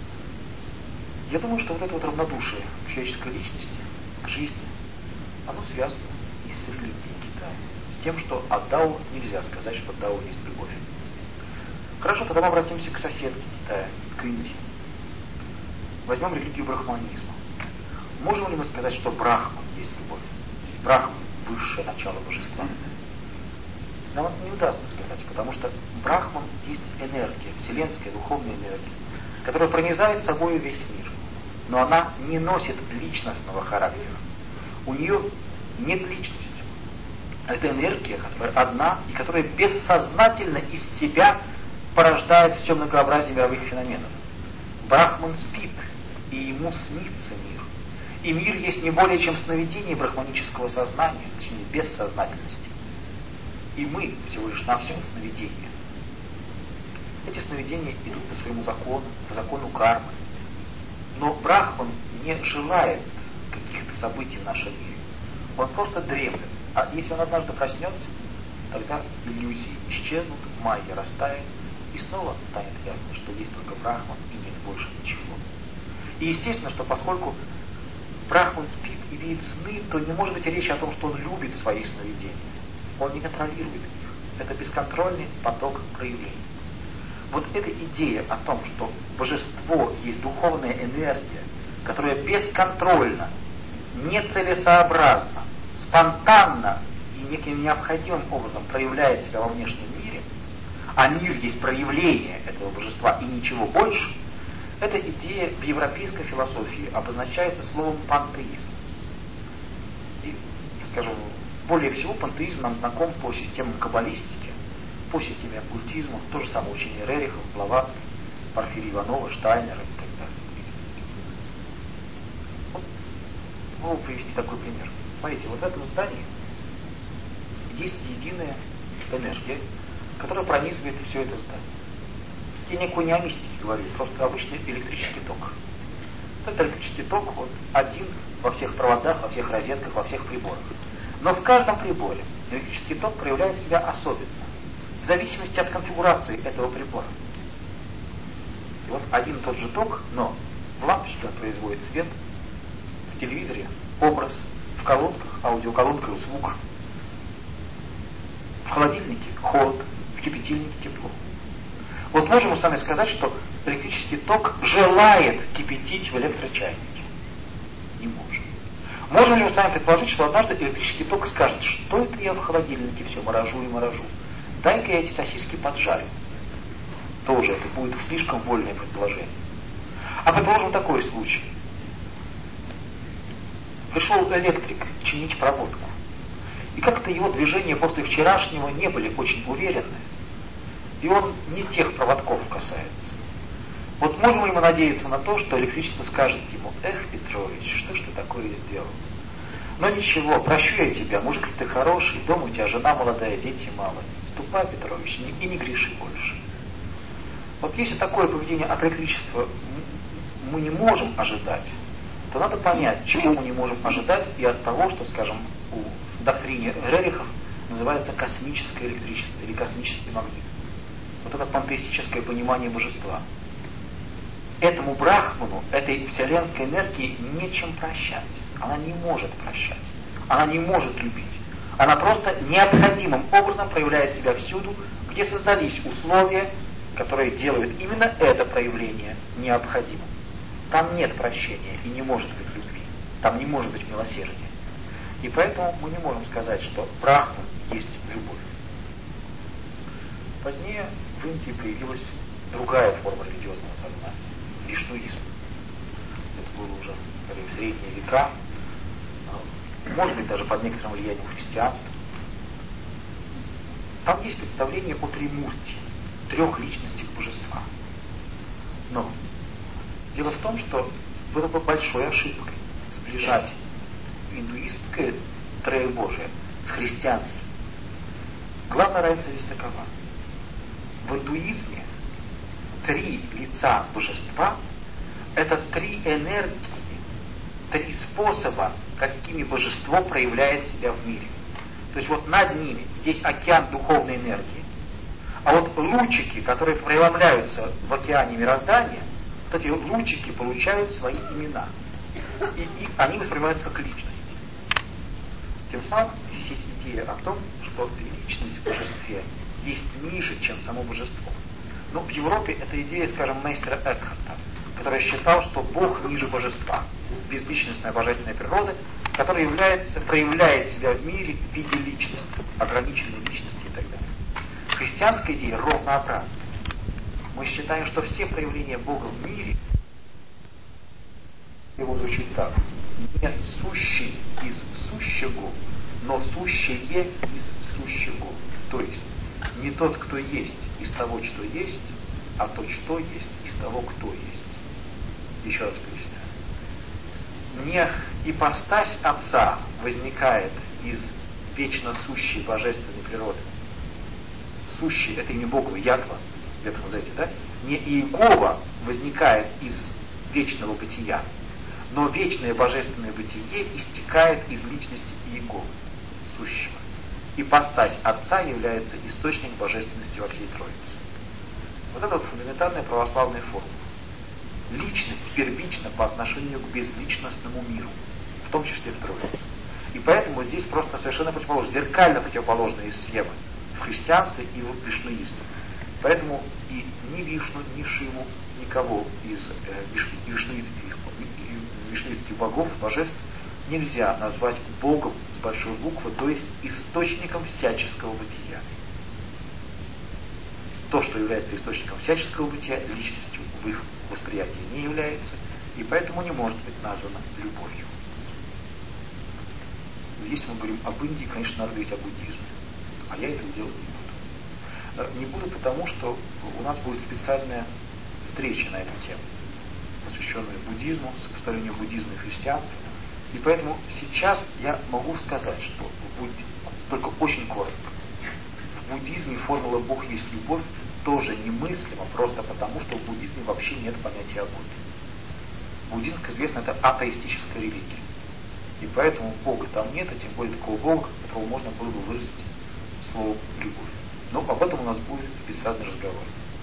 [SPEAKER 1] Я думаю, что вот это вот равнодушие к человеческой личности, к жизни, оно связано и с религией Китая, с тем, что от Дао нельзя сказать, что Дао есть любовь. Хорошо, тогда мы обратимся к соседке Китая, к Индии. Возьмем религию брахманизма. Можем ли мы сказать, что Брахман есть любовь? То есть Брахман – высшее начало божества? Нам это не удастся сказать, потому что Брахман есть энергия, вселенская духовная энергия, которая пронизает собой весь мир. Но она не носит личностного характера. У нее нет личности. Это энергия, которая одна и которая бессознательно из себя порождает все многообразие мировых феноменов. Брахман спит, и ему снится мир. И мир есть не более чем сновидение брахманического сознания, точнее бессознательности. И мы всего лишь навсего сновидения. Эти сновидения идут по своему закону, по закону кармы. Но Брахман не желает каких-то событий в нашем мире. Он просто дремлет. А если он однажды проснется, тогда иллюзии исчезнут, майя растает, и снова станет ясно, что есть только Брахман и нет больше ничего. И естественно, что поскольку Брахман спит и видит сны, то не может быть речи о том, что он любит свои сновидения. Он не контролирует их. Это бесконтрольный поток проявлений. Вот эта идея о том, что божество есть духовная энергия, которая бесконтрольно, нецелесообразно, спонтанно и неким необходимым образом проявляет себя во внешнем мире, а мир есть проявление этого божества и ничего больше, эта идея в европейской философии обозначается словом пантеизм. И, скажем, более всего пантеизм нам знаком по системам каббалистики, по системе оккультизма, то же самое учение Рерихов, Блаватского, Порфирия Иванова, Штайнера и так далее. Вот, могу привести такой пример. Смотрите, вот в этом здании есть единая энергия, которая пронизывает все это здание. Я никакой не о мистике говорю, просто обычный электрический ток. Этот электрический ток вот один во всех проводах, во всех розетках, во всех приборах. Но в каждом приборе электрический ток проявляет себя особенно, в зависимости от конфигурации этого прибора. И вот один и тот же ток, но в лампочке он производит свет, в телевизоре образ, в колонках, аудиоколонках звук, в холодильнике холод, в кипятильнике тепло. Вот можем мы с вами сказать, что электрический ток желает кипятить в электрочайнике? Не можем. Можем ли мы с вами предположить, что однажды электрический ток скажет, что это я в холодильнике все морожу и морожу? Дай-ка я эти сосиски поджарю. Тоже это будет слишком вольное предположение. А предположим такой случай. Пришел электрик чинить проводку. И как-то его движения после вчерашнего не были очень уверенны. И он не тех проводков касается. Вот можем ли мы надеяться на то, что электричество скажет ему: эх, Петрович, что ж ты такое сделал? Но ничего, прощу я тебя, мужик ты хороший, дома у тебя жена молодая, дети малые. Ступай, Петрович, и не греши больше. Вот если такое поведение от электричества мы не можем ожидать, то надо понять, чего мы не можем ожидать и от того, что, скажем, в доктрине Рерихов называется космическое электричество или космический магнит. Вот это пантеистическое понимание божества. Этому Брахману, этой вселенской энергии нечем прощать. Она не может прощать. Она не может любить. Она просто необходимым образом проявляет себя всюду, где создались условия, которые делают именно это проявление необходимым. Там нет прощения и не может быть любви. Там не может быть милосердия. И поэтому мы не можем сказать, что Брахман есть любовь. Позднее в Индии появилась другая форма религиозного сознания – вишнуизм. Это было уже в средние века, может быть, даже под некоторым влиянием христианства. Там есть представление о тримурти, трех личностях божества. Но дело в том, что было бы большой ошибкой сближать индуистское троебожие с христианским. Главная разница здесь такова. В индуизме три лица божества – это три энергии, три способа, какими божество проявляет себя в мире. То есть вот над ними есть океан духовной энергии, а вот лучики, которые проявляются в океане мироздания, вот эти лучики получают свои имена. И они воспринимаются как личность. Тем самым здесь есть идея о том, что личность в божестве есть ниже, чем само божество. Но в Европе эта идея, скажем, мейстера Экхарта, который считал, что Бог ниже божества. Безличностная божественная природа, которая проявляет себя в мире в виде личности, ограниченной личности и так далее. Христианская идея ровно обратная. Мы считаем, что все проявления Бога в мире, его звучит так: не сущий из сущего, но сущее из сущего. То есть не тот, кто есть из того, что есть, а тот, что есть из того, кто есть. Еще раз поясняю. Не ипостась Отца возникает из вечно сущей божественной природы. Сущий — это имя Бога, Ятва, в Ветхом Завете, да? Не Иегова возникает из вечного бытия, но вечное божественное бытие истекает из личности Иеговы, сущего. Ипостась Отца является источником божественности во всей Троице. Вот это вот фундаментальная православная формула. Личность первична по отношению к безличностному миру, в том числе в Троице. И поэтому здесь просто совершенно противоположно, зеркально противоположные схемы в христианстве и в вишнуизме. Поэтому и ни Вишну, ни Шиву, никого из вишнуистских богов, божеств нельзя назвать Богом с большой буквы, то есть источником всяческого бытия. То, что является источником всяческого бытия, личностью в их восприятии не является, и поэтому не может быть названо любовью. Если мы говорим об Индии, конечно, надо говорить о буддизме. А я это делать не буду. Не буду, потому что у нас будет специальная встреча на эту тему, посвященная буддизму, сопоставлению буддизма и христианства. И поэтому сейчас я могу сказать, что только очень коротко. В буддизме формула «Бог есть любовь» тоже немыслима, просто потому, что в буддизме вообще нет понятия о Боге. Буддизм, как известно, это атеистическая религия. И поэтому Бога там нет, а тем более такого Бога, которого можно было бы выразить словом «любовь». Но об этом у нас будет специальный разговор.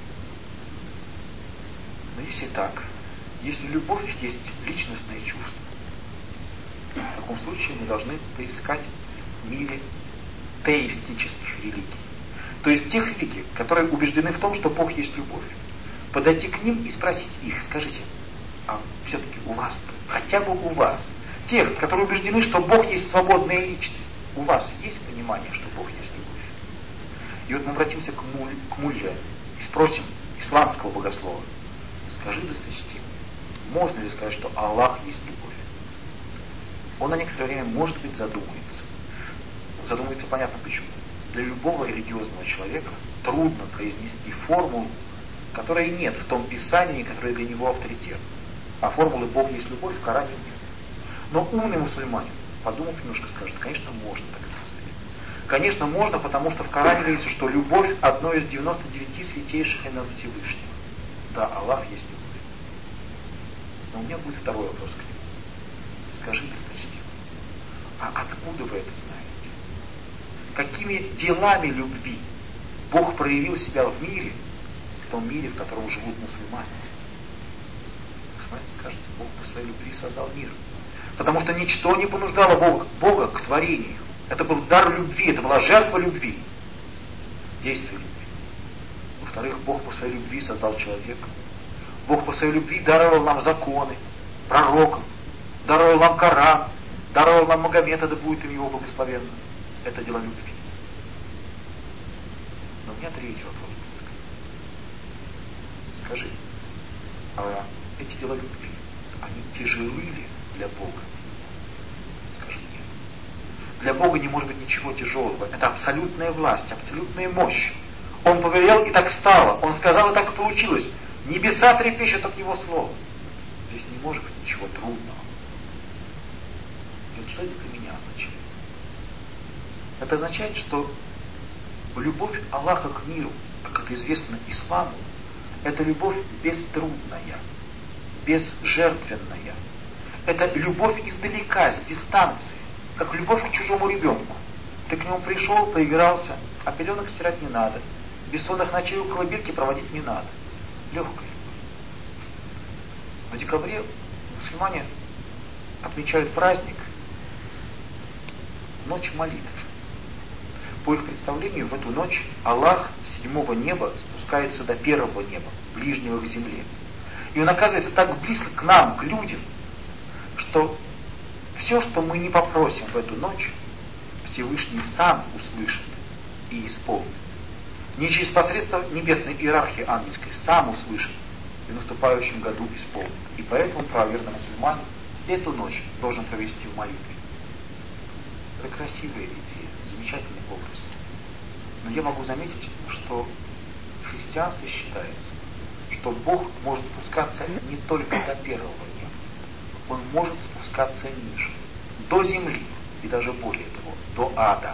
[SPEAKER 1] Но если так, если любовь есть личностное чувство, в таком случае мы должны поискать в мире теистических религий. То есть тех религий, которые убеждены в том, что Бог есть любовь. Подойти к ним и спросить их: скажите, а все-таки у вас, хотя бы у вас, тех, которые убеждены, что Бог есть свободная личность, у вас есть понимание, что Бог есть любовь? И вот мы обратимся к Мулле и спросим исламского богослова: скажи, досточтимый, можно ли сказать, что Аллах есть любовь? Он на некоторое время, может быть, задумается. Задумается понятно почему. Для любого религиозного человека трудно произнести формулу, которой нет в том писании, которое для него авторитет. А формулы «Бог есть любовь» в Коране нет. Но умный мусульманин, подумав немножко, скажет: конечно, можно так сказать. Конечно, можно, потому что в Коране говорится, что любовь — одно из 99 святейших имен Всевышнего. Да, Аллах есть любовь. Но у меня будет второй вопрос к нему. Скажи, досточтимый, а откуда вы это знаете? Какими делами любви Бог проявил себя в мире, в том мире, в котором живут мусульмане? Смотрите, скажете: Бог по своей любви создал мир. Потому что ничто не понуждало Бога к творению. Это был дар любви, это была жертва любви, действие любви. Во-вторых, Бог по своей любви создал человека. Бог по своей любви даровал нам законы, пророков, даровал нам Коран, даровал нам Магомета, да будет им его благословенно. Это дело любви. Но у меня третий вопрос будет. Скажи, а эти дела любви, они тяжелы ли для Бога? Скажи нет. Для Бога не может быть ничего тяжелого. Это абсолютная власть, абсолютная мощь. Он повелел, и так стало. Он сказал, и так получилось. Небеса трепещут от Его слова. Здесь не может быть ничего трудного. И вот что это для меня означает? Это означает, что любовь Аллаха к миру, как это известно исламу, это любовь беструдная, безжертвенная. Это любовь издалека, с дистанции, как любовь к чужому ребенку. Ты к нему пришел, поигрался, а пеленок стирать не надо, бессонных ночей у колыбельки проводить не надо. Легкая любовь. В декабре мусульмане отмечают праздник Ночь молитв. По их представлению, в эту ночь Аллах с 7-го неба спускается до 1-го неба, ближнего к земле. И Он оказывается так близко к нам, к людям, что все, что мы не попросим в эту ночь, Всевышний сам услышит и исполнит. Не через посредство небесной иерархии ангельской, сам услышит и в наступающем году исполнит. И поэтому правоверный мусульманин эту ночь должен провести в молитве. Это красивая идея, замечательный образ. Но я могу заметить, что в христианстве считается, что Бог может спускаться не только до 1-го неба, Он может спускаться ниже, до земли, и даже более того, до ада.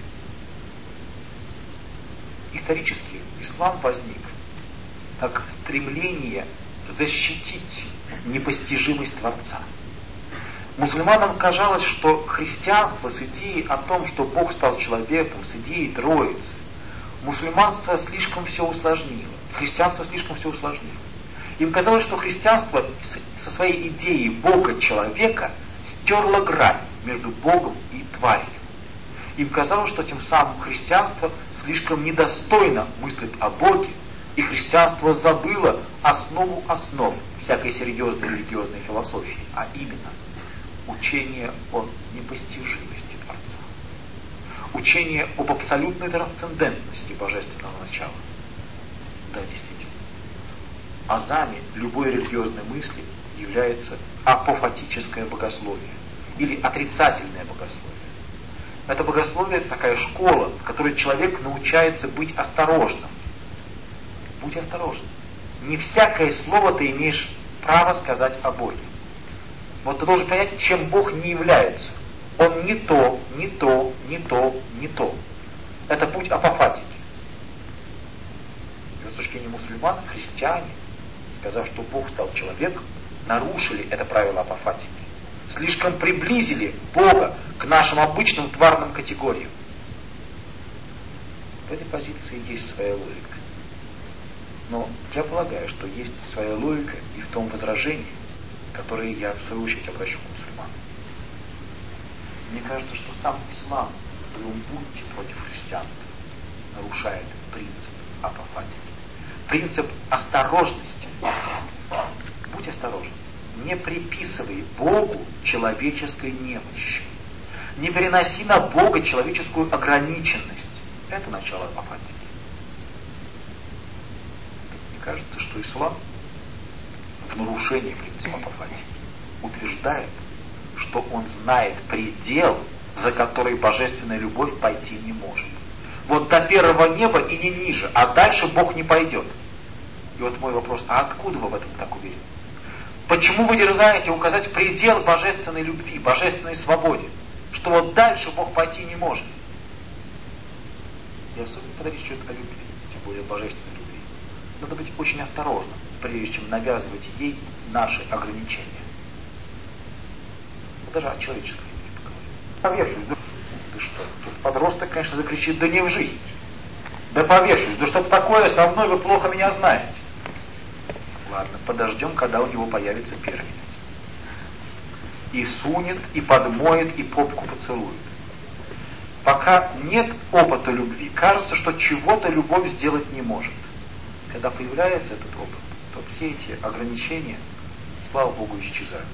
[SPEAKER 1] Исторически ислам возник как стремление защитить непостижимость Творца. Мусульманам казалось, что христианство с идеей о том, что Бог стал человеком, с идеей Троицы, мусульманство слишком все усложнило, христианство слишком все усложнило. Им казалось, что христианство со своей идеей Бога-человека стерло грань между Богом и тварью. Им казалось, что тем самым христианство слишком недостойно мыслит о Боге, и христианство забыло основу основ всякой серьезной религиозной философии, а именно учение о непостижимости Творца, учение об абсолютной трансцендентности божественного начала. Да, действительно. Азами любой религиозной мысли является апофатическое богословие или отрицательное богословие. Это богословие такая школа, в которой человек научается быть осторожным. Будь осторожен. Не всякое слово ты имеешь право сказать о Боге. Вот ты должен понять, чем Бог не является. Он не то, не то, не то, не то. Это путь апофатики. И вот с точки зрения мусульман, христиане, сказав, что Бог стал человеком, нарушили это правило апофатики. Слишком приблизили Бога к нашим обычным тварным категориям. В этой позиции есть своя логика. Но я полагаю, что есть своя логика и в том возражении, которое я в свою очередь обращу к мусульманам. Мне кажется, что сам ислам в своем бунте против христианства нарушает принцип апофатики. Принцип осторожности. Будь осторожен. Не приписывай Богу человеческой немощи. Не переноси на Бога человеческую ограниченность. Это начало апофатики. Мне кажется, что ислам в нарушении принципа апофатики утверждает, что он знает предел, за который божественная любовь пойти не может. Вот до 1-го неба и не ниже, а дальше Бог не пойдет. И вот мой вопрос, а откуда вы в этом так уверены? Почему вы дерзаете указать предел божественной любви, божественной свободе? Что вот дальше Бог пойти не может. И особенно, когда речь идет о любви, тем более божественной любви, надо быть очень осторожным, прежде чем навязывать ей наши ограничения. Даже о человеческой любви поговорим. Повешусь, да ты что? Тут подросток, конечно, закричит, да не в жизнь. Да повешусь, да что такое, со мной вы плохо меня знаете. Ладно, подождем, когда у него появится первенец. И сунет, и подмоет, и попку поцелует. Пока нет опыта любви, кажется, что чего-то любовь сделать не может. Когда появляется этот опыт, то все эти ограничения, слава Богу, исчезают.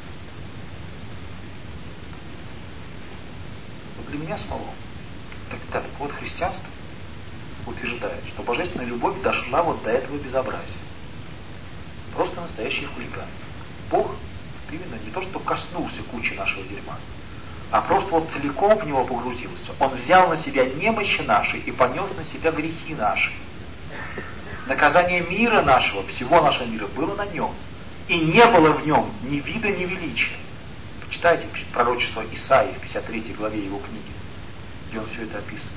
[SPEAKER 1] Вот для меня самого, так вот христианство утверждает, что божественная любовь дошла вот до этого безобразия. Просто настоящий хулиган. Бог именно не то, что коснулся кучи нашего дерьма, а просто вот целиком в него погрузился. Он взял на себя немощи наши и понес на себя грехи наши. Наказание мира нашего, всего нашего мира, было на нем. И не было в нем ни вида, ни величия. Почитайте пророчество Исаии в 53 главе его книги, где он все это описывает.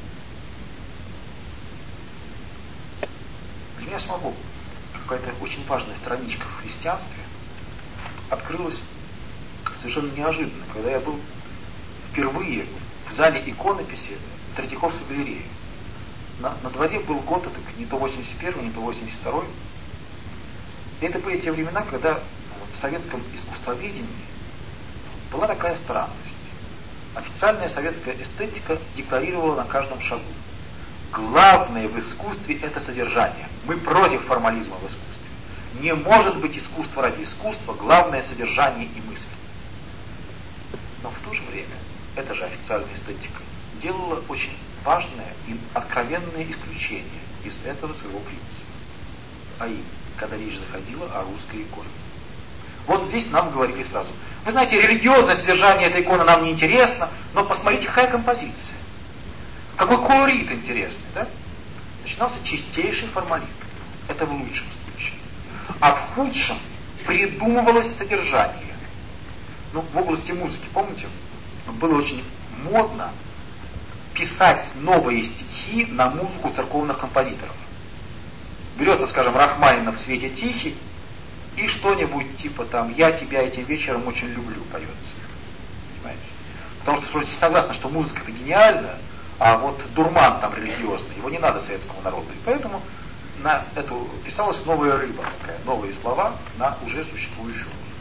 [SPEAKER 1] Для меня самого какая-то очень важная страничка в христианстве открылась совершенно неожиданно, когда я был впервые в зале иконописи в Третьяковской галерее. На дворе был год, это не то 81, не то 82. И это были те времена, когда в советском искусствоведении была такая странность. Официальная советская эстетика декларировала на каждом шагу: главное в искусстве — это содержание. Мы против формализма в искусстве. Не может быть искусство ради искусства, главное — содержание и мысль. Но в то же время эта же официальная эстетика делала очень важное и откровенное исключение из этого своего принципа. А именно, когда речь заходила о русской иконе. Вот здесь нам говорили сразу: вы знаете, религиозное содержание этой иконы нам не интересно, но посмотрите, какая композиция. Какой колорит интересный, да? Начинался чистейший формализм. Это в лучшем случае. А в худшем придумывалось содержание. В области музыки, помните, было очень модно писать новые стихи на музыку церковных композиторов. Берется, скажем, Рахманинов «В свете тихий», и что-нибудь типа там «Я тебя этим вечером очень люблю» поется. Понимаете? Потому что все согласны, что музыка-то гениальная, а вот дурман там религиозный, его не надо советскому народу. И поэтому на эту писалась новая рыба такая, новые слова на уже существующую музыку.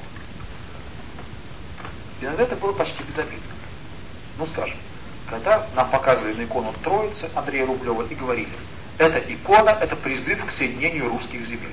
[SPEAKER 1] Иногда это было почти безобидно. Скажем, когда нам показывали на икону Троицы Андрея Рублева и говорили: эта икона — это призыв к соединению русских земель.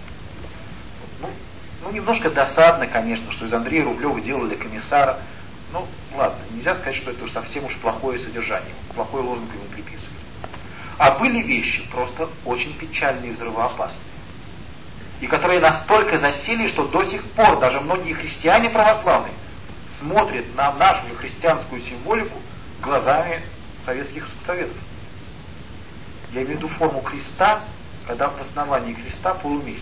[SPEAKER 1] Немножко досадно, конечно, что из Андрея Рублева делали комиссара. Ладно, нельзя сказать, что это совсем уж плохое содержание, плохой лозунг ему приписывали. А были вещи просто очень печальные и взрывоопасные. И которые настолько засели, что до сих пор даже многие христиане православные смотрят на нашу христианскую символику глазами советских искусствоведов. Я имею в виду форму креста, когда в основании креста полумесяц.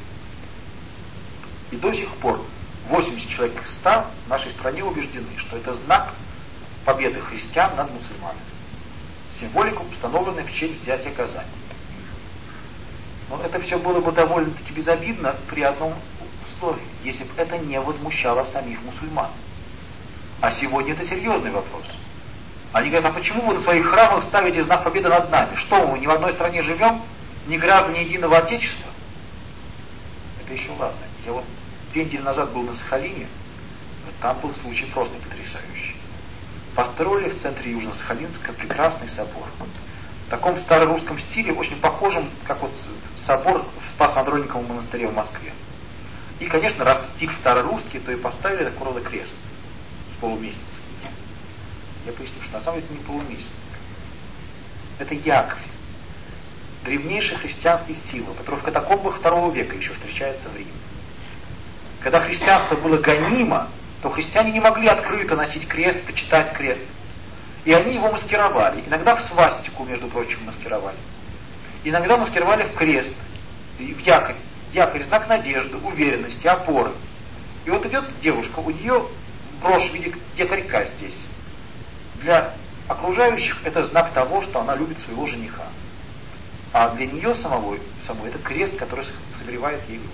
[SPEAKER 1] И до сих пор 80 человек из 100 в нашей стране убеждены, что это знак победы христиан над мусульманами. Символика, установленная в честь взятия Казани. Но это все было бы довольно-таки безобидно при одном условии, если бы это не возмущало самих мусульман. А сегодня это серьезный вопрос. Они говорят: а почему вы на своих храмах ставите знак победы над нами? Что, мы ни в одной стране живем? Не граждане единого Отечества? Это еще ладно. Я 2 недели назад был на Сахалине, там был случай просто потрясающий. Построили в центре Южно-Сахалинска прекрасный собор. В таком старорусском стиле, очень похожем, как собор в Спасо-Андрониковом монастыре в Москве. И, конечно, раз стиль старорусский, то и поставили такого рода крест с полумесяцем. Я поясню, что на самом деле это не полумесяц. Это якорь. Древнейший христианский символ, который в катакомбах II века еще встречается в Риме. Когда христианство было гонимо, то христиане не могли открыто носить крест, почитать крест. И они его маскировали. Иногда в свастику, между прочим, маскировали. Иногда маскировали в крест, в якорь. Якорь — знак надежды, уверенности, опоры. И вот идет девушка, у нее брошь в виде якорька здесь. Для окружающих это знак того, что она любит своего жениха. А для нее самой это крест, который согревает ей грудь.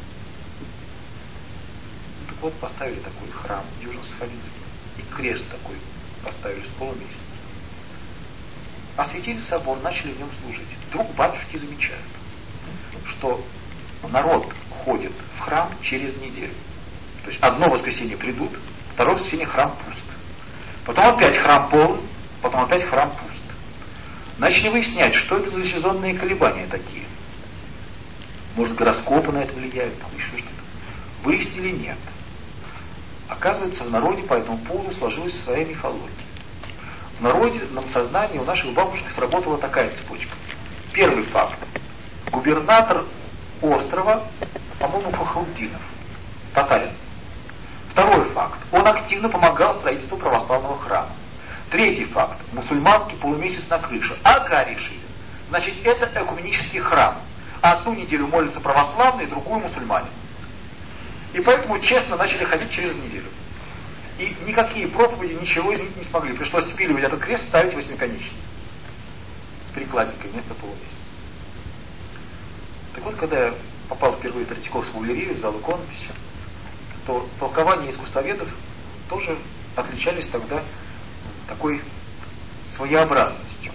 [SPEAKER 1] Так вот, поставили такой храм Южно-Сахалинский. И крест такой поставили с полумесяца. Осветили собор, начали в нем служить. Вдруг батюшки замечают, что народ ходит в храм через неделю. То есть одно воскресенье придут, второе воскресенье храм пуст. Потом опять храм полон, потом опять храм пуст. Начали выяснять, что это за сезонные колебания такие. Может, гороскопы на это влияют, там еще что-то. Выяснили — нет. Оказывается, в народе по этому поводу сложилась своя мифология. В народе, на сознании у наших бабушек сработала такая цепочка. Первый факт. Губернатор острова, по-моему, Фахруддинов, татарин. Второй факт. Он активно помогал строительству православного храма. Третий факт. Мусульманский полумесяц на крыше. Ага, решили. Значит, это экуменический храм. Одну неделю молятся православные, другую мусульмане. И поэтому честно начали ходить через неделю. И никакие проповеди ничего изменить не смогли. Пришлось спиливать этот крест, ставить восьмиконечный. С перекладинкой вместо полумесяца. Так вот, когда я попал впервые в Третьяковскую галерею, в зал иконописи, то толкования искусствоведов тоже отличались тогда такой своеобразностью.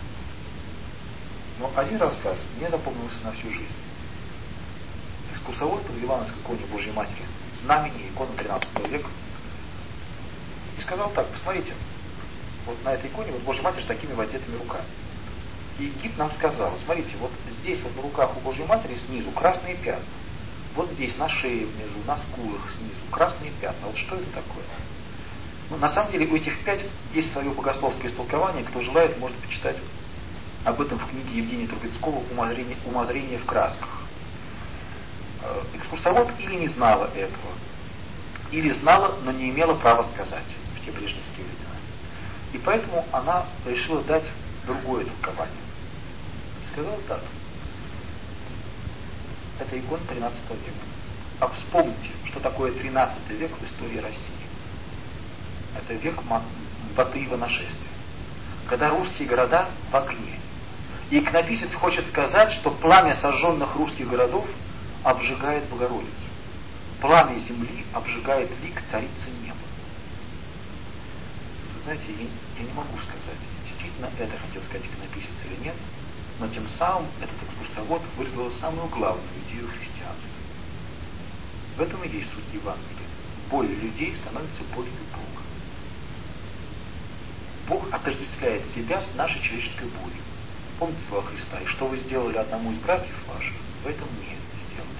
[SPEAKER 1] Но один рассказ мне запомнился на всю жизнь. Экскурсовод подвела нас к иконе Божьей Матери знамение, икона 13 века. И сказал так: посмотрите, вот на этой иконе вот Божья Матерь с такими воздетыми руками. И гид нам сказал: смотрите, вот здесь вот на руках у Божьей Матери снизу красные пятна. Вот здесь на шее внизу, на скулах снизу красные пятна. Вот что это такое? Ну, на самом деле у этих 5 есть свое богословское истолкование. Кто желает, может почитать об этом в книге Евгения Трубецкого «Умозрение в красках». Экскурсовод или не знала этого, или знала, но не имела права сказать в те брежневские времена. И поэтому она решила дать другое толкование. И сказала так: это икона 13 века. А вспомните, что такое 13 век в истории России. Это век Батыева нашествия, когда русские города в огне. И иконописец хочет сказать, что пламя сожженных русских городов обжигает Богородицу. Пламя земли обжигает лик царицы неба. Вы знаете, я не могу сказать, действительно это хотел сказать иконописец или нет, но тем самым этот экскурсовод выразил самую главную идею христианства. В этом и есть суть Евангелия. Боль людей становится болью Бога. Бог отождествляет себя с нашей человеческой болью. Помните слова Христа: и что вы сделали одному из братьев ваших, вы это мне сделали.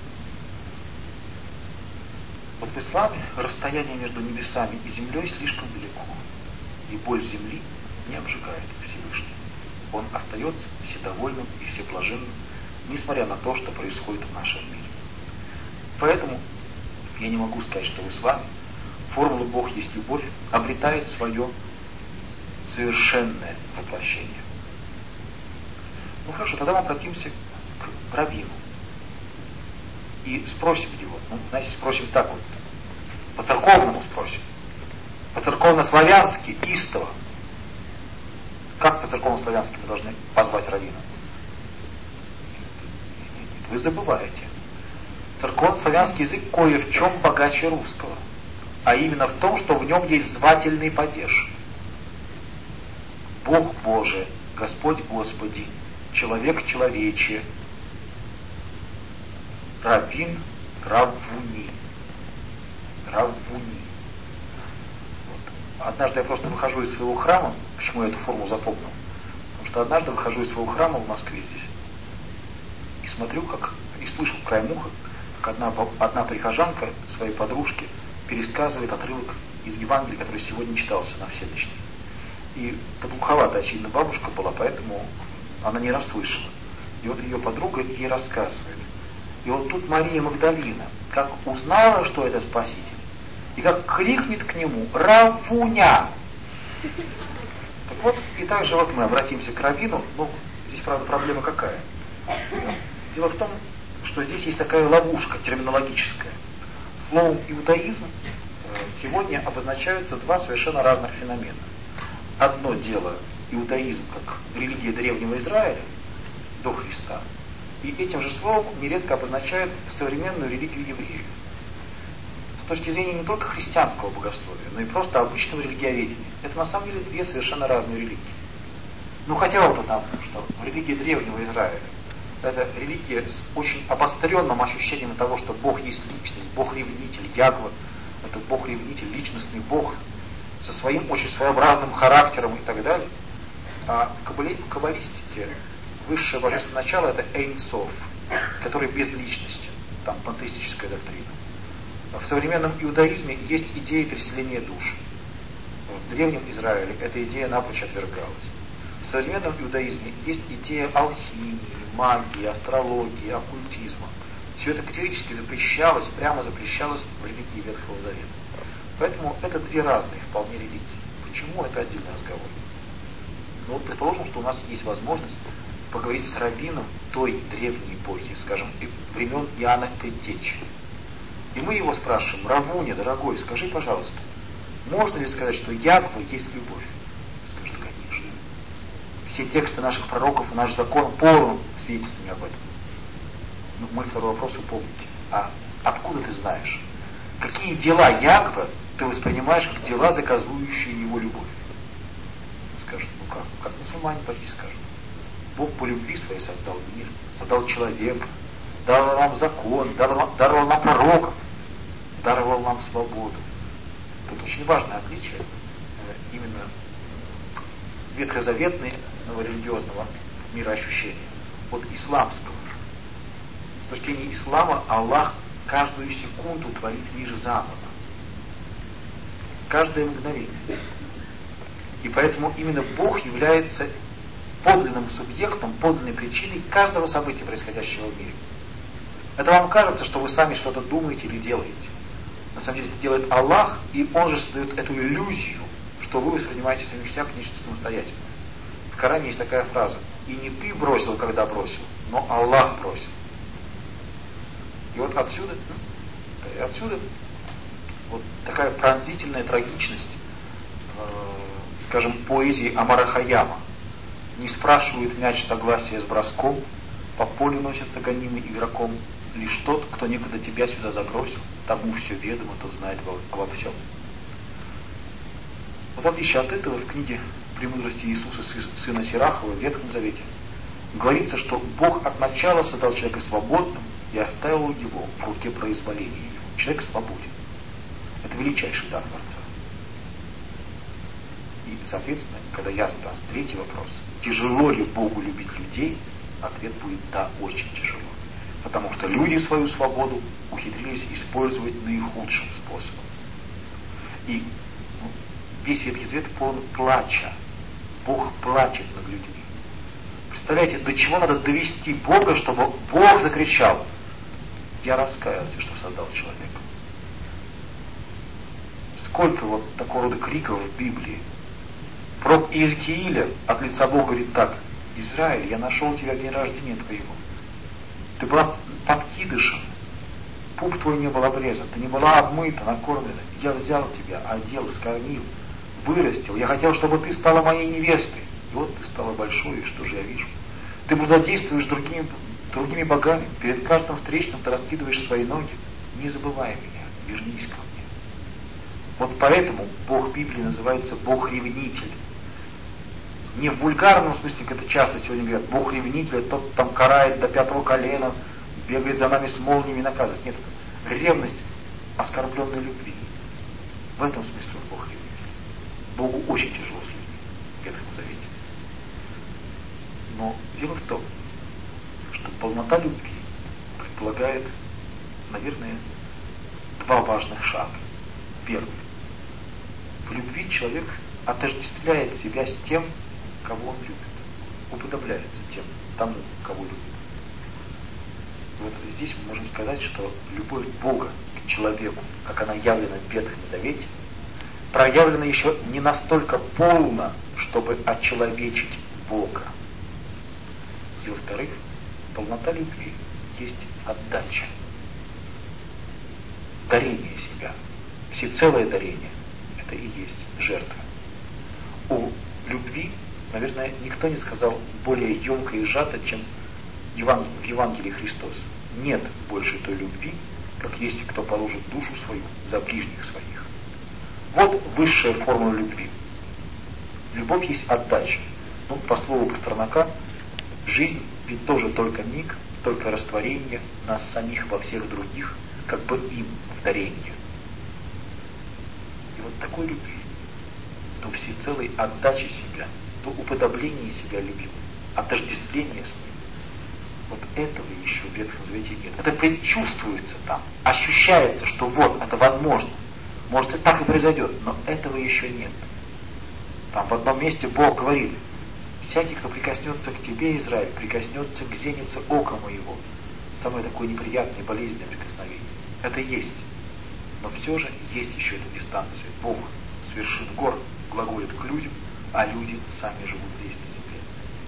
[SPEAKER 1] Вот в исламе расстояние между небесами и землей слишком велико, и боль земли не обжигает Всевышний. Он остается вседовольным и всеблаженным, несмотря на то, что происходит в нашем мире. Поэтому я не могу сказать, что в исламе формула «Бог есть любовь» обретает свое совершенное воплощение. Ну хорошо, тогда мы обратимся к раввину и спросим его. Ну, знаете, спросим так вот, по-церковному спросим, по-церковно-славянски, истово. Как по-церковно-славянски мы должны позвать раввина? Вы забываете. Церковно-славянский язык кое в чем богаче русского, а именно в том, что в нем есть звательный падеж. Бог Боже, Господь Господи, человек человече, раввин раввуни. Раввуни. Вот. Однажды я просто выхожу из своего храма. Почему я эту форму запомнил? Потому что однажды выхожу из своего храма в Москве здесь и смотрю, и слышу в краем уха, как одна прихожанка своей подружке пересказывает отрывок из Евангелия, который сегодня читался на всеночной. И подглуховата, очевидно, бабушка была, поэтому она не расслышала. И вот ее подруга ей рассказывает. И вот тут Мария Магдалина, как узнала, что это Спаситель, и как крикнет к нему: «Раввуня!» Так вот, и также вот мы обратимся к раввину. Ну, здесь, правда, проблема какая? Дело в том, что здесь есть такая ловушка терминологическая. Словом иудаизм сегодня обозначаются два совершенно разных феномена. Одно дело иудаизм как религия древнего Израиля до Христа, и этим же словом нередко обозначают современную религию евреев. С точки зрения не только христианского богословия, но и просто обычного религиоведения. Это на самом деле две совершенно разные религии. Ну хотя бы потому, что религия древнего Израиля — это религия с очень обостренным ощущением того, что Бог есть личность, Бог-ревнитель, Ягва — это Бог-ревнитель, личностный Бог, со своим очень своеобразным характером и так далее. А в каббалистике высшее божественное начало — это Эйн Соф, который безличностен, там пантеистическая доктрина. В современном иудаизме есть идея переселения душ. В древнем Израиле эта идея напрочь отвергалась. В современном иудаизме есть идея алхимии, магии, астрологии, оккультизма. Все это категорически запрещалось, прямо запрещалось в религии Ветхого Завета. Поэтому это две разные вполне религии. Почему? Это отдельный разговор. Но вот предположим, что у нас есть возможность поговорить с раввином той древней эпохи, скажем, времен Иоанна Предтечи. И мы его спрашиваем: «Раввуня, дорогой, скажи, пожалуйста, можно ли сказать, что Ягва есть любовь?» Скажет: конечно. Все тексты наших пророков и наш закон полон свидетельствами об этом. Ну, мой второй вопрос вы помните. А откуда ты знаешь? Какие дела Ягва ты воспринимаешь как дела, доказывающие его любовь? Скажет: ну как мусульмане почти скажут. Бог по любви своей создал мир, создал человека, дал нам закон, даровал нам пророков. даровал нам свободу. Тут очень важное отличие именно ветхозаветного религиозного мироощущения от исламского. С точки зрения ислама Аллах каждую секунду творит мир заново. Каждое мгновение. И поэтому именно Бог является подлинным субъектом, подлинной причиной каждого события, происходящего в мире. Это вам кажется, что вы сами что-то думаете или делаете. На самом деле это делает Аллах, и Он же создает эту иллюзию, что вы воспринимаете самих себя как нечто самостоятельное. В Коране есть такая фраза: «И не ты бросил, когда бросил, но Аллах бросил». И вот отсюда вот такая пронзительная трагичность, скажем, поэзии Омара Хайяма. Не спрашивает мяч согласия с броском, по полю носится гонимый игроком. Лишь тот, кто некогда тебя сюда забросил, тому все ведомо, тот знает обо всем. Вот в отличие от этого, в книге «Премудрости Иисуса, сына Сирахова» в Ветхом Завете говорится, что Бог от начала создал человека свободным и оставил его в руке произволения его. Человек свободен. Это величайший дар Творца. И, соответственно, когда я задам третий вопрос, тяжело ли Богу любить людей, ответ будет «да, очень тяжело». Потому что люди свою свободу ухитрились использовать наихудшим способом. И весь Ветхий Завет полон плача. Бог плачет над людьми. Представляете, до чего надо довести Бога, чтобы Бог закричал: «Я раскаялся, что создал человека». Сколько вот такого рода криков в Библии. Пророк Иезекииля от лица Бога говорит так: «Израиль, я нашел тебя в день рождения твоего. Ты была подкидышем, пуп твой не был обрезан, ты не была обмыта, накормлена. Я взял тебя, одел, скормил, вырастил. Я хотел, чтобы ты стала моей невестой. И вот ты стала большой, и что же я вижу? Ты блудодействуешь другими богами. Перед каждым встречным ты раскидываешь свои ноги. Не забывай меня, вернись ко мне». Вот поэтому Бог Библии называется Бог-ревнитель. Не в вульгарном смысле, как это часто сегодня говорят, Бог-ревнитель, тот там карает до 5-го колена, бегает за нами с молниями и наказывает. Нет, это ревность оскорбленной любви. В этом смысле он Бог-ревнитель. Богу очень тяжело с людьми в Ветхом Завете. Но дело в том, что полнота любви предполагает, наверное, два важных шага. Первый. В любви человек отождествляет себя с тем, кого он любит. Уподобляется тому, кого любит. И вот здесь мы можем сказать, что любовь Бога к человеку, как она явлена в Ветхом Завете, проявлена еще не настолько полно, чтобы очеловечить Бога. И во-вторых, полнота любви есть отдача. Дарение себя. Всецелое дарение – это и есть жертва. О любви, наверное, никто не сказал более емко и сжато, чем в Евангелии Христос. Нет больше той любви, как есть кто положит душу свою за ближних своих. Вот высшая формула любви. Любовь есть отдача. По слову Пастернака, жизнь ведь тоже только миг, только растворение нас самих во всех других, как бы им в даренье. И вот такой любви, до всецелой отдачи себя, до уподобления себя любимым, отождествления с ним, вот этого еще в Ветхом Завете нет. Это предчувствуется там, ощущается, что вот, это возможно. Может, и так и произойдет, но этого еще нет. Там в одном месте Бог говорит: «Всякий, кто прикоснется к тебе, Израиль, прикоснется к зенице ока моего». Самое такое неприятное, болезненное прикосновение. Это есть. Но все же есть еще эта дистанция. Бог с вершин гор глаголит к людям, а люди сами живут здесь, на земле.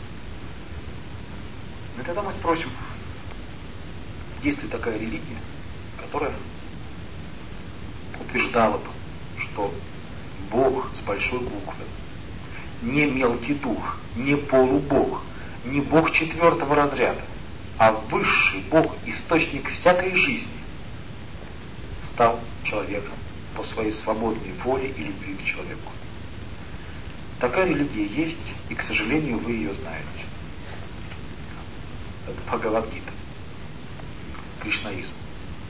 [SPEAKER 1] И тогда мы спросим, есть ли такая религия, которая утверждала бы, что Бог с большой буквы, не мелкий дух, не полубог, не Бог 4-го разряда, а высший Бог, источник всякой жизни, стал человеком по своей свободной воле и любви к человеку. Такая религия есть, и, к сожалению, вы ее знаете. Это Бхагавад-гита, кришнаизм.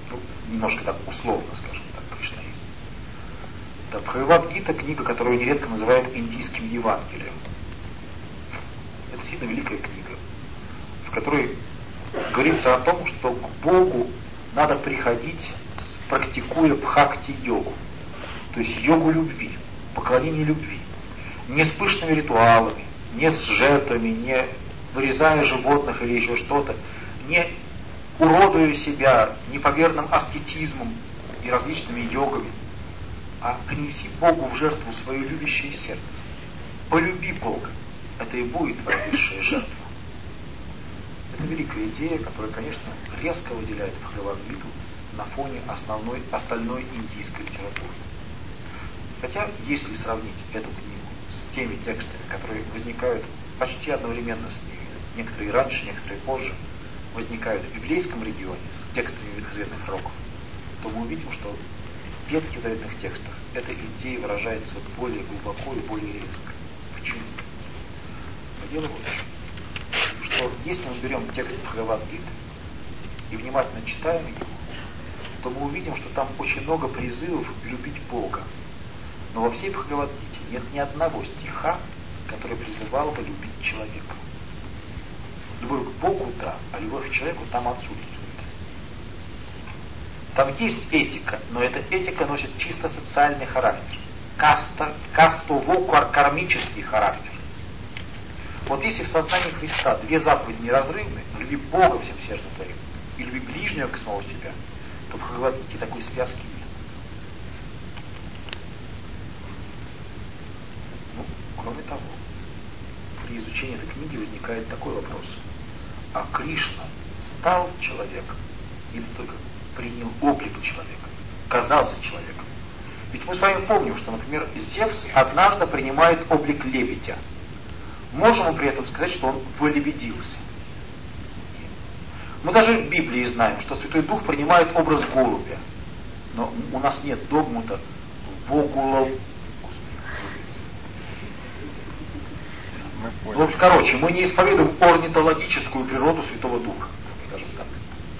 [SPEAKER 1] немножко так условно, скажем так, кришнаизм. Да, Бхагавад-гита — книга, которую нередко называют индийским Евангелием. Это сильно великая книга, в которой говорится о том, что к Богу надо приходить, практикуя бхакти-йогу, то есть йогу любви, поклонение любви, не с пышными ритуалами, не с жертвами, не вырезая животных или еще что-то, не уродуя себя неповерным аскетизмом и различными йогами, а принеси Богу в жертву свое любящее сердце. Полюби Бога. Это и будет твоя высшая жертва. Это великая идея, которая, конечно, резко выделяет Бхагавад-гиту на фоне остальной индийской литературы. Хотя, если сравнить эту книгу с теми текстами, которые возникают почти одновременно с ней, некоторые раньше, некоторые позже, возникают в библейском регионе с текстами ветхозаветных пророков, то мы увидим, что в ветхозаветных текстах эта идея выражается более глубоко и более резко. Почему? Но дело вот в чем, что если мы берем текст Бхагавад-гиты и внимательно читаем его, то мы увидим, что там очень много призывов любить Бога. Но во всей Бхагавад-гите нет ни одного стиха, который призывал бы любить человека. Любовь к Богу — да, а любовь к человеку там отсутствует. Там есть этика, но эта этика носит чисто социальный характер. Кастово-кармический характер. Вот если в сознании Христа две заповеди неразрывны, люби Бога всем сердцем твоим и люби ближнего как самого себя, то в Бхагавад-гите такой связки нет. Кроме того, при изучении этой книги возникает такой вопрос. А Кришна стал человеком или только принял облик человека, казался человеком? Ведь мы с вами помним, что, например, Зевс однажды принимает облик лебедя. Можем мы при этом сказать, что он волебедился? Мы даже в Библии знаем, что Святой Дух принимает образ голубя. Но у нас нет догмата вогулов. Ну, короче, мы не исповедуем орнитологическую природу Святого Духа, скажем так.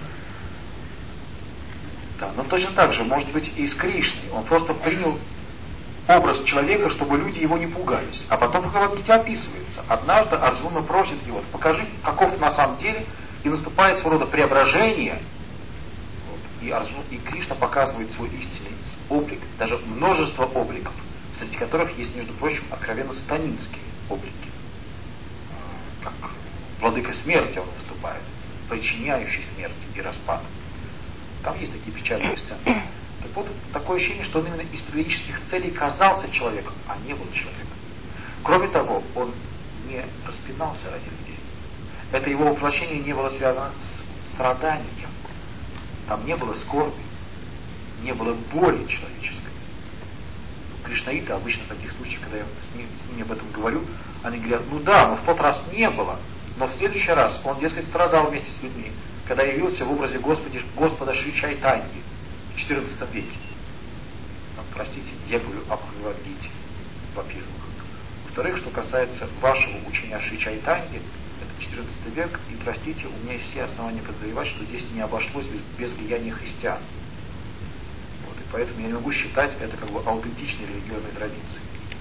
[SPEAKER 1] Да, но точно так же, может быть, и с Кришной. Он просто принял образ человека, чтобы люди его не пугались. А потом в Бхагавад-гите описывается. Однажды Арджуна просит его: покажи, каков на самом деле, и наступает своего рода преображение. И Кришна показывает свой истинный облик, даже множество обликов, среди которых есть, между прочим, откровенно сатанинские облики. Как владыка смерти он выступает, причиняющий смерть и распад. Там есть такие печальные сцены. Так вот, такое ощущение, что он именно из педагогических целей казался человеком, а не был человеком. Кроме того, он не распинался ради людей. Это его воплощение не было связано с страданием. Там не было скорби, не было боли человеческой. Кришнаиты обычно в таких случаях, когда я с ними об этом говорю, они говорят: ну да, но в тот раз не было, но в следующий раз он, дескать, страдал вместе с людьми, когда явился в образе Господа Шри Чайтаньи в XIV веке. Простите, я говорю об Бхагавад-гите, во-первых. Во-вторых, что касается вашего учения Шри Чайтаньи, это XIV век, и, простите, у меня есть все основания подозревать, что здесь не обошлось без влияния христиан. Вот, и поэтому я не могу считать это как бы аутентичной религиозной традицией.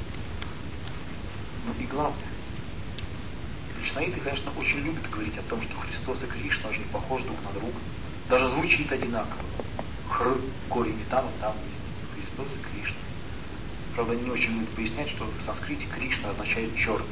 [SPEAKER 1] Ну и главное, кришнаиты, конечно, очень любят говорить о том, что Христос и Кришна очень похожи друг на друга. Даже звучит одинаково. Хр, корень и там есть. Христос и Кришна. Правда, они не очень любят пояснять, что в санскрите Кришна означает черный.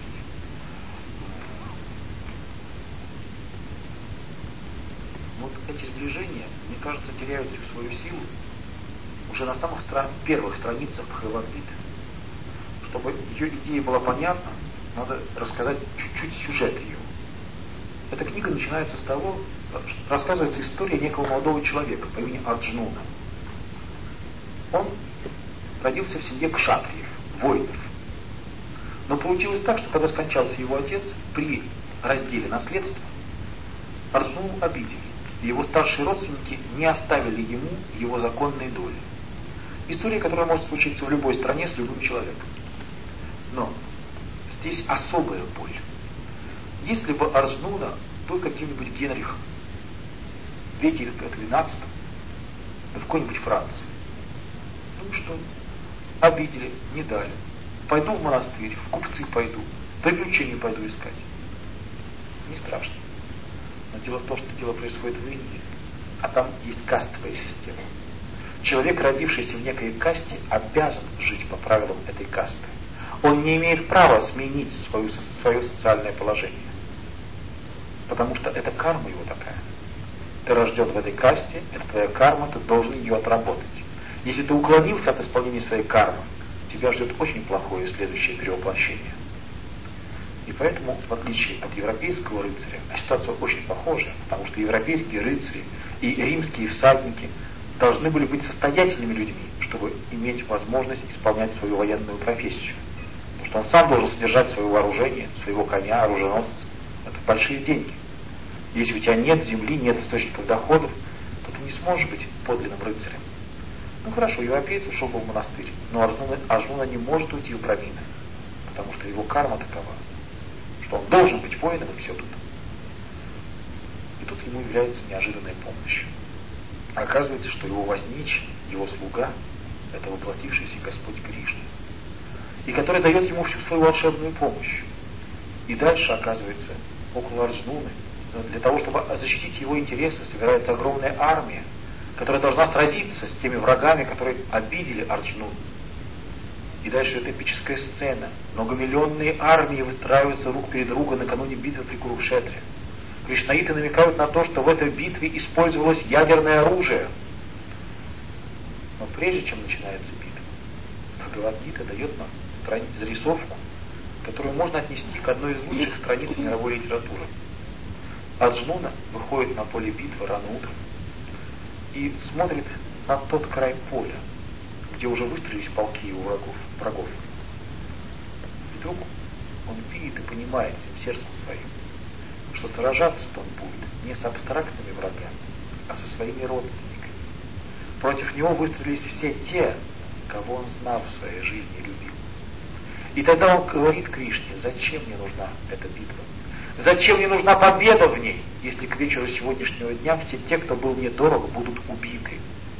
[SPEAKER 1] Вот эти сближения, мне кажется, теряют всю свою силу уже на самых первых страницах Бхагавад-гиты. Чтобы ее идея была понятна, надо рассказать чуть-чуть сюжет ее. Эта книга начинается с того, что рассказывается история некого молодого человека по имени Арджуна. Он родился в семье кшатриев, воинов. Но получилось так, что когда скончался его отец, при разделе наследства Арджуну обидели, и его старшие родственники не оставили ему его законные доли. История, которая может случиться в любой стране с любым человеком. Но здесь особая боль. Если бы Арджуна был каким-нибудь Генрихом в веке XII, в какой-нибудь Франции. Ну что, обидели, не дали. Пойду в монастырь, в купцы пойду, приключения пойду искать. Не страшно. Но дело в том, что дело происходит в Индии, а там есть кастовая система. Человек, родившийся в некой касте, обязан жить по правилам этой касты. Он не имеет права сменить свое социальное положение. Потому что это карма его такая. Ты рожден в этой касте, это твоя карма, ты должен ее отработать. Если ты уклонился от исполнения своей кармы, тебя ждет очень плохое следующее перевоплощение. И поэтому, в отличие от европейского рыцаря, ситуация очень похожа, потому что европейские рыцари и римские всадники должны были быть состоятельными людьми, чтобы иметь возможность исполнять свою военную профессию. Потому что он сам должен содержать свое вооружение, своего коня, оруженосца. Это большие деньги. Если у тебя нет земли, нет источников доходов, то ты не сможешь быть подлинным рыцарем. Ну хорошо, европеец ушел бы в монастырь, но Арджуна не может уйти в брамины, потому что его карма такова, что он должен быть воином, и все тут. И тут ему является неожиданная помощь. Оказывается, что его возничий, его слуга, это воплотившийся Господь Кришна, и который дает ему всю свою волшебную помощь. И дальше, оказывается, около Арджуны, для того, чтобы защитить его интересы, собирается огромная армия, которая должна сразиться с теми врагами, которые обидели Арджуну. И дальше эта эпическая сцена. Многомиллионные армии выстраиваются друг перед другом накануне битвы при Курукшетре. Кришнаиты намекают на то, что в этой битве использовалось ядерное оружие. Но прежде чем начинается битва, Бхагавад-гита дает нам зарисовку, которую можно отнести к одной из лучших страниц мировой литературы. Арджуна выходит на поле битвы рано утром и смотрит на тот край поля, где уже выстроились полки его врагов. И вдруг он видит и понимает всем сердцем своим, что сражаться-то он будет не с абстрактными врагами, а со своими родственниками. Против него выстроились все те, кого он знал в своей жизни и любил. И тогда он говорит Кришне: зачем мне нужна эта битва? Зачем мне нужна победа в ней, если к вечеру сегодняшнего дня все те, кто был мне дорог, будут убиты?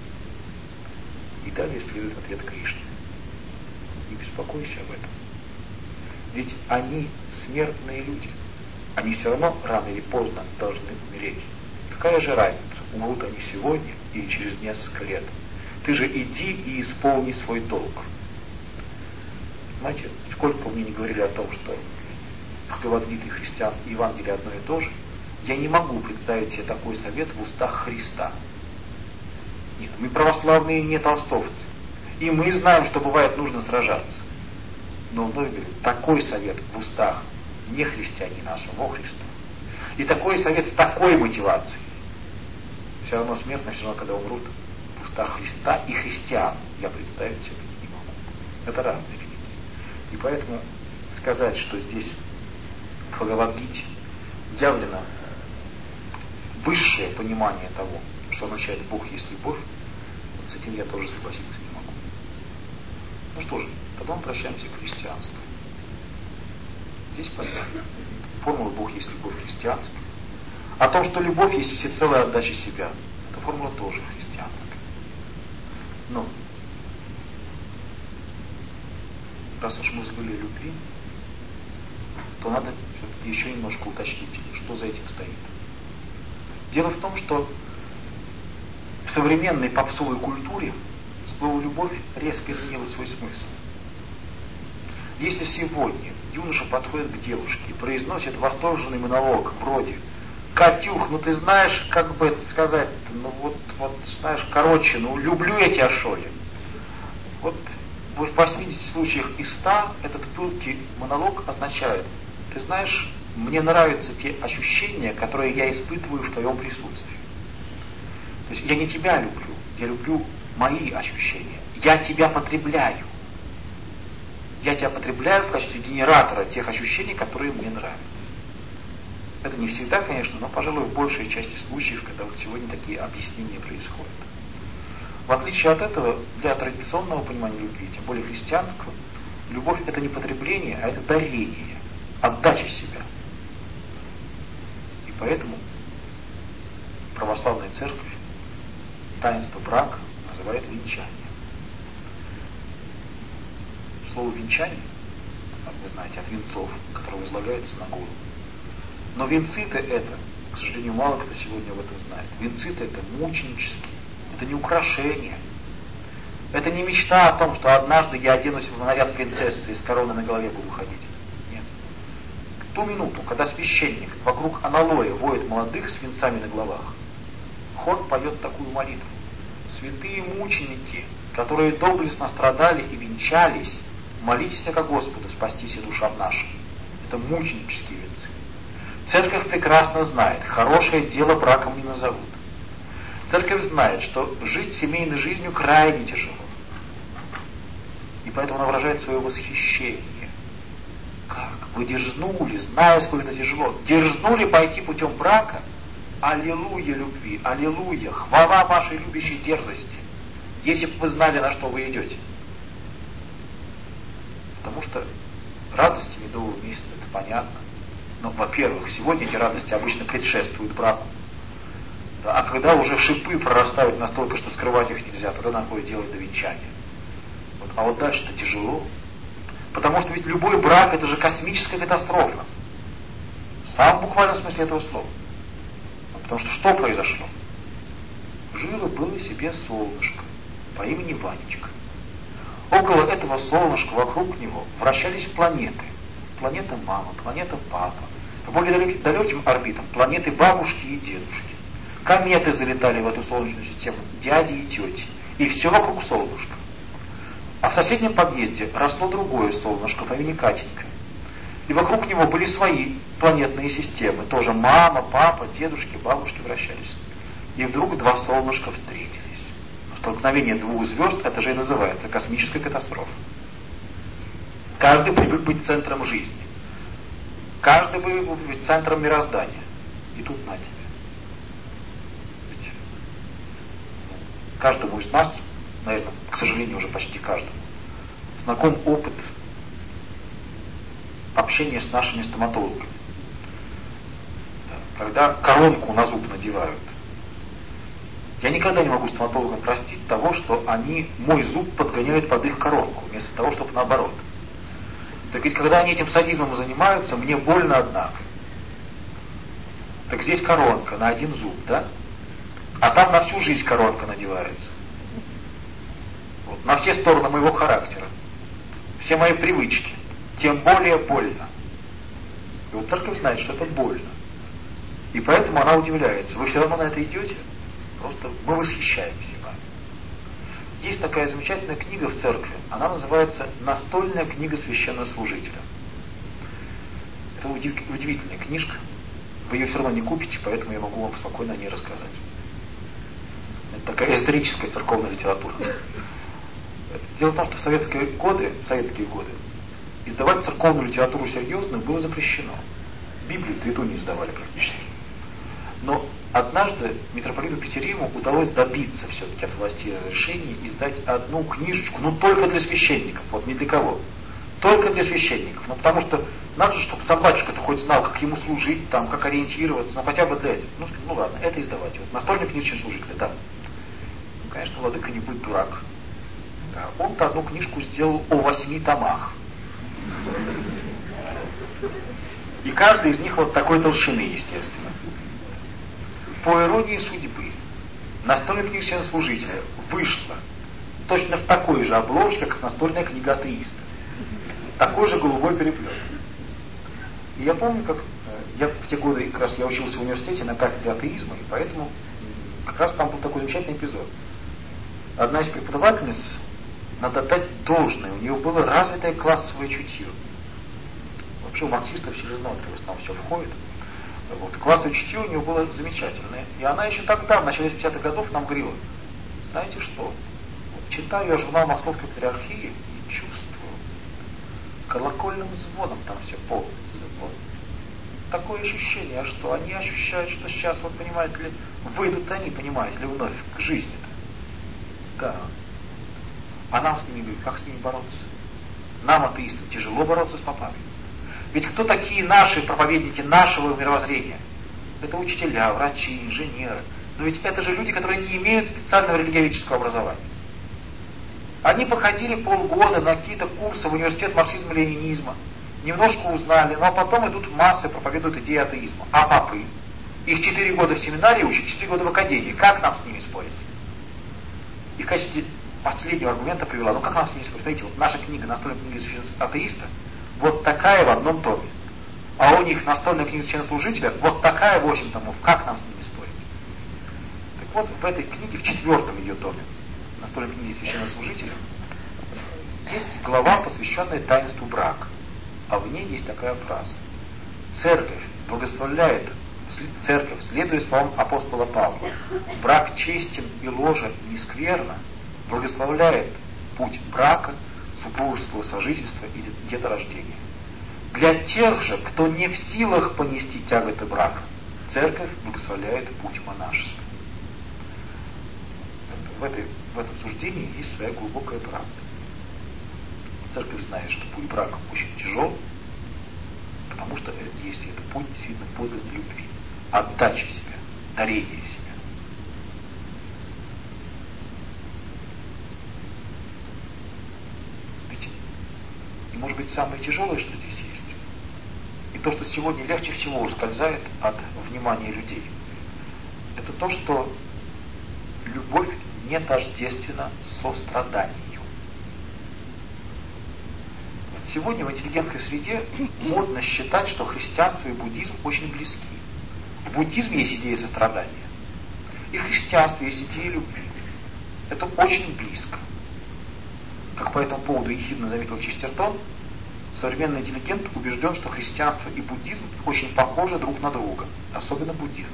[SPEAKER 1] И далее следует ответ Кришны: не беспокойся об этом. Ведь они смертные люди. Они все равно рано или поздно должны умереть. Какая же разница, умрут они сегодня или через несколько лет? Ты же иди и исполни свой долг. Знаете, сколько мне не говорили о том, что Бхагавад-гита и христианство и Евангелие одно и то же, я не могу представить себе такой совет в устах Христа. Нет, мы православные не толстовцы. И мы знаем, что бывает нужно сражаться. Но вновь говорю, такой совет в устах не христианина, а самого Христа. И такой совет с такой мотивацией. Все равно смертно, все равно, когда умрут, в устах Христа и христиан я представить все это не могу. Это разные религии. И поэтому сказать, что здесь в Бхагавад-гите явлено высшее понимание того, что означает Бог есть любовь, вот с этим я тоже согласиться не могу. Ну что же, тогда мы прощаемся к христианству. Здесь понятно. Формула Бог есть любовь христианская. О том, что любовь есть всецелая отдача себя, эта формула тоже христианская. Но раз уж мы забыли о любви, то надо все-таки еще немножко уточнить, что за этим стоит. Дело в том, что в современной попсовой культуре слово «любовь» резко изменило свой смысл. Если сегодня юноша подходит к девушке и произносит восторженный монолог вроде: «Катюх, ну ты знаешь, как бы это сказать, ну вот знаешь, короче, ну люблю я тебя, шо ли». Вот в 80 случаях из 100 этот пылкий монолог означает: ты знаешь, мне нравятся те ощущения, которые я испытываю в твоем присутствии. То есть я не тебя люблю, я люблю мои ощущения. Я тебя потребляю. Я тебя потребляю в качестве генератора тех ощущений, которые мне нравятся. Это не всегда, конечно, но, пожалуй, в большей части случаев, когда вот сегодня такие объяснения происходят. В отличие от этого, для традиционного понимания любви, тем более христианского, любовь — это не потребление, а это дарение, отдача себя. И поэтому православная церковь таинство брака называет венчание. Слово «венчание», как вы знаете, от венцов, которые возлагаются на голову. Но венцы-то это, к сожалению, мало кто сегодня об этом знает. Венцы-то это мученические, это не украшение. Это не мечта о том, что однажды я оденусь в наряд принцессы и с короной на голове буду ходить. Нет. В ту минуту, когда священник вокруг аналоя воет молодых с венцами на головах, хор поет такую молитву. Святые мученики, которые доблестно страдали и венчались, молитесь ко Господу, спастись душам нашим. Это мученические венцы. Церковь прекрасно знает, хорошее дело браком не назовут. Церковь знает, что жить семейной жизнью крайне тяжело. И поэтому она выражает свое восхищение. Как? Вы дерзнули, зная, сколько это тяжело. Дерзнули пойти путем брака? Аллилуйя любви, аллилуйя, хвала вашей любящей дерзости. Если бы вы знали, на что вы идете. Потому что радости медового месяца, это понятно. Но, во-первых, сегодня эти радости обычно предшествуют браку. Да, а когда уже шипы прорастают настолько, что скрывать их нельзя, тогда надо будет делать до венчания. Вот. А вот дальше-то тяжело. Потому что ведь любой брак это же космическая катастрофа. В самом буквальном смысле этого слова. Потому что произошло? Жило-было себе солнышко по имени Ванечка. Около этого солнышка, вокруг него, вращались планеты. Планета мама, планета папа. По более далеким орбитам планеты бабушки и дедушки. Кометы залетали в эту солнечную систему, дяди и тети. И все вокруг солнышка. А в соседнем подъезде росло другое солнышко по имени Катенька. И вокруг него были свои планетные системы. Тоже мама, папа, дедушки, бабушки вращались. И вдруг два солнышка встретились. Столкновение двух звезд, это же и называется космическая катастрофа. Каждый привык быть центром жизни. Каждый привык быть центром мироздания. И тут на тебе. Ведь каждому из нас, наверное, к сожалению, уже почти каждому, знаком опыт общения с нашими стоматологами. Когда коронку на зуб надевают. Я никогда не могу стоматологам простить того, что они мой зуб подгоняют под их коронку, вместо того, чтобы наоборот. Так ведь когда они этим садизмом занимаются, мне больно, однако. Так здесь коронка на один зуб, да? А там на всю жизнь коронка надевается. Вот, на все стороны моего характера. Все мои привычки. Тем более больно. И вот церковь знает, что это больно. И поэтому она удивляется. Вы все равно на это идете? Просто мы восхищаемся вами. Есть такая замечательная книга в церкви. Она называется «Настольная книга священнослужителя». Это удивительная книжка. Вы ее все равно не купите, поэтому я могу вам спокойно о ней рассказать. Это такая историческая церковная литература. Дело в том, что в советские годы издавать церковную литературу серьезную было запрещено. Библию-то и ту не издавали практически. Но однажды митрополиту Петериму удалось добиться все-таки от властей разрешения издать одну книжечку, но только для священников, вот не для кого. Только для священников. Ну потому что надо же, чтобы сам батюшка-то хоть знал, как ему служить, там, как ориентироваться, ну хотя бы для этого. Ну ладно, это издавать. Вот настольный книжечный служитель, да. Ну, конечно, владыка не будет дурак. Да. Он-то одну книжку сделал о 8 томах. И каждый из них вот такой толщины, естественно. По иронии судьбы, настольная книга священнослужителя вышла точно в такой же обложке, как настольная книга атеиста. Такой же голубой переплет. И я помню, как я в те годы как раз я учился в университете на кафедре атеизма, и поэтому как раз там был такой замечательный эпизод. Одна из преподавательниц, надо отдать должное, у нее было развитое классовое чутье. Вообще у марксистов через ноты в основном все входит. Вот. Классовое чутье у нее было замечательное. И она еще тогда, в начале 50-х годов, нам говорила, знаете что, вот читаю я журнал Московской Патриархии и чувствую, колокольным звоном там все полнится. Вот. Такое ощущение, а что? Они ощущают, что сейчас, вот понимаете ли, выйдут они, понимаете ли, вновь к жизни-то. Да. А нам с ними, как с ними бороться? Нам, атеистам, тяжело бороться с попами. Ведь кто такие наши проповедники нашего мировоззрения? Это учителя, врачи, инженеры. Но ведь это же люди, которые не имеют специального религиоведческого образования. Они походили полгода на какие-то курсы в университет марксизма-ленинизма, немножко узнали, но потом идут в массы, проповедуют идеи атеизма. А попы? Их 4 года в семинарии учат, 4 года в академии. Как нам с ними спорить? И в качестве последнего аргумента привела, ну как нам с ними спорить? Смотрите, вот наша книга «Настольная книга атеиста» вот такая в одном томе. А у них настольная книга священнослужителя вот такая 8 томов. Как нам с ними спорить? Так вот, в этой книге, в 4-м ее томе, настольной книге священнослужителя, есть глава, посвященная таинству брака. А в ней есть такая фраза. Церковь, следуя словам апостола Павла, брак честен и ложа не скверно, благословляет путь брака, супружеского сожительства и деторождения. Для тех же, кто не в силах понести тяготы брака, церковь благословляет путь монашества. В этом суждении есть своя глубокая правда. Церковь знает, что путь брака очень тяжел, потому что если это путь действительно подлинной любви, отдачи себя, дарения себя. Ведь, и может быть самое тяжелое, что здесь есть, и то, что сегодня легче всего ускользает от внимания людей, это то, что любовь не тождественна состраданию. Сегодня в интеллигентской среде модно считать, что христианство и буддизм очень близки. В буддизме есть идея сострадания, и в христианстве есть идея любви. Это очень близко. Как по этому поводу ехидно заметил Честертон, современный интеллигент убежден, что христианство и буддизм очень похожи друг на друга, особенно буддизм.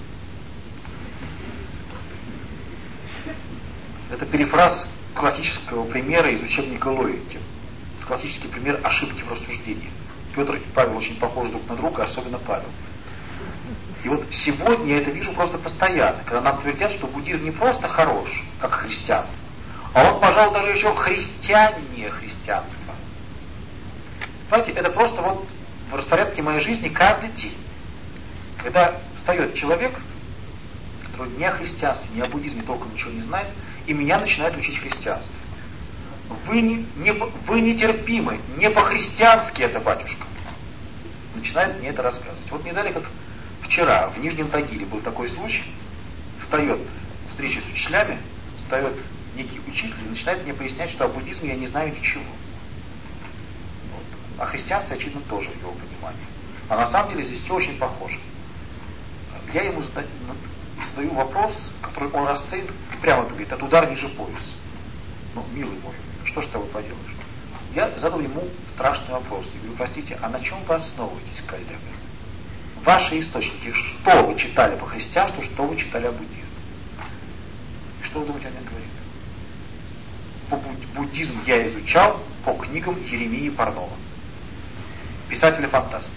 [SPEAKER 1] Это перефраз классического примера из учебника логики. Классический пример ошибки в рассуждении. Петр и Павел очень похожи друг на друга, особенно Павел. И вот сегодня я это вижу просто постоянно, когда нам твердят, что буддизм не просто хорош, как христианство, а он, пожалуй, даже еще христианнее христианства. Понимаете, это просто вот в распорядке моей жизни каждый день. Когда встает человек, который ни о христианстве, ни о буддизме толком ничего не знает, и меня начинает учить христианство. Вы нетерпимы, не по-христиански это, батюшка. Начинает мне это рассказывать. Вот не далее, как вчера в Нижнем Тагиле был такой случай, встает встреча с учителями, встает некий учитель и начинает мне пояснять, что о буддизме я не знаю ничего. Вот. А христианство, очевидно, тоже в его понимании. А на самом деле здесь все очень похоже. Я ему задаю вопрос, который он расценит, и прямо говорит, это удар ниже пояса. Ну, милый мой, что ж с тобой поделаешь? Я задал ему страшный вопрос. Я говорю, простите, а на чем вы основываетесь, коллега? Ваши источники, что вы читали по христианству, что вы читали о буддизме? И что вы думаете, он мне говорит? Буддизм я изучал по книгам Еремии Парнова, писателя-фантаста.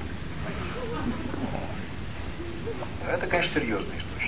[SPEAKER 1] Это, конечно, серьезный источник.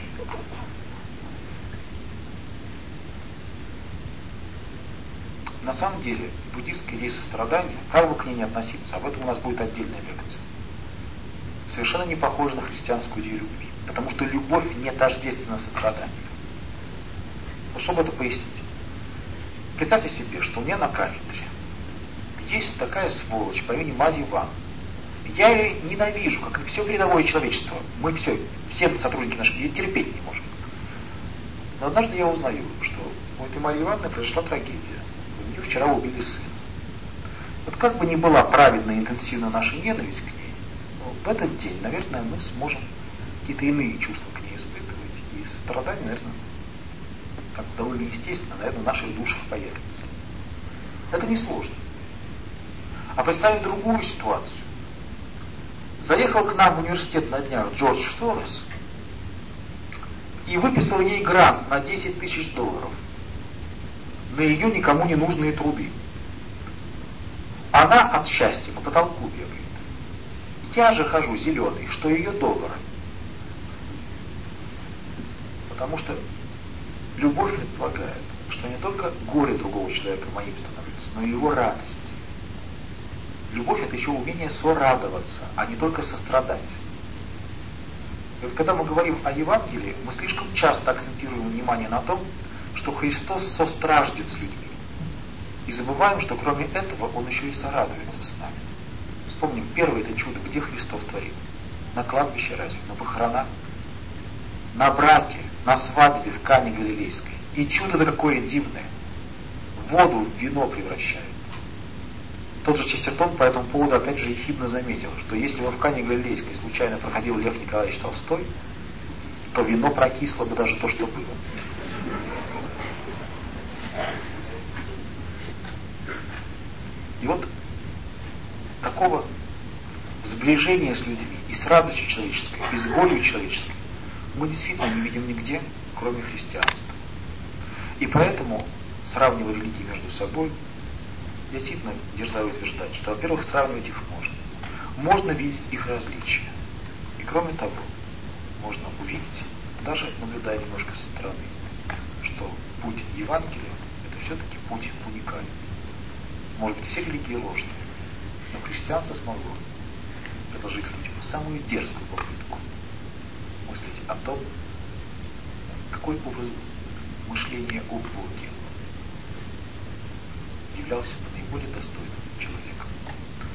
[SPEAKER 1] На самом деле, буддистская идея сострадания, как бы к ней не относиться, об этом у нас будет отдельная лекция, совершенно не похожа на христианскую идею любви, потому что любовь не тождественна состраданию. Вот чтобы это пояснить. Представьте себе, что у меня на кафедре есть такая сволочь по имени Марья Ивановна. Я ее ненавижу, как и все передовое человечество. Мы все сотрудники нашей ее терпеть не можем. Но однажды я узнаю, что у этой Марьи Ивановны произошла трагедия. У нее вчера убили сына. Вот как бы ни была праведна и интенсивна наша ненависть к ней, но в этот день, наверное, мы сможем какие-то иные чувства к ней испытывать. И сострадание, наверное, как довольно естественно, наверное, в наших душах появится. Это несложно. А представим другую ситуацию. Заехал к нам в университет на днях Джордж Сорос и выписал ей грант на $10 тысяч на ее никому не нужные труды. Она от счастья по потолку бегает. Я же хожу зеленый, что ее доллары. Потому что любовь предполагает, что не только горе другого человека моим становится, но и его радость. Любовь — это еще умение сорадоваться, а не только сострадать. И вот когда мы говорим о Евангелии, мы слишком часто акцентируем внимание на том, что Христос состраждет с людьми. И забываем, что кроме этого Он еще и сорадуется с нами. Вспомним, первое это чудо, где Христос творит? На кладбище разве? На похоронах? На браке, на свадьбе в Кане Галилейской. И чудо-то какое дивное. Воду в вино превращает. Тот же Честертон по этому поводу опять же ехидно заметил, что если бы в Кане Галилейской случайно проходил Лев Николаевич Толстой, то вино прокисло бы даже то, что было. И вот такого сближения с людьми и с радостью человеческой, и с болью человеческой мы действительно не видим нигде, кроме христианства. И поэтому, сравнивая религии между собой, я действительно дерзаю утверждать, что, во-первых, сравнивать их можно. Можно видеть их различия. И кроме того, можно увидеть, даже наблюдая немножко со стороны, что путь Евангелия – это все-таки путь уникальный. Может быть, все религии ложные, но христианство смогло предложить людям самую дерзкую попытку мыслить о том, какой образ мышления о Боге являлся бы наиболее достойным человеком.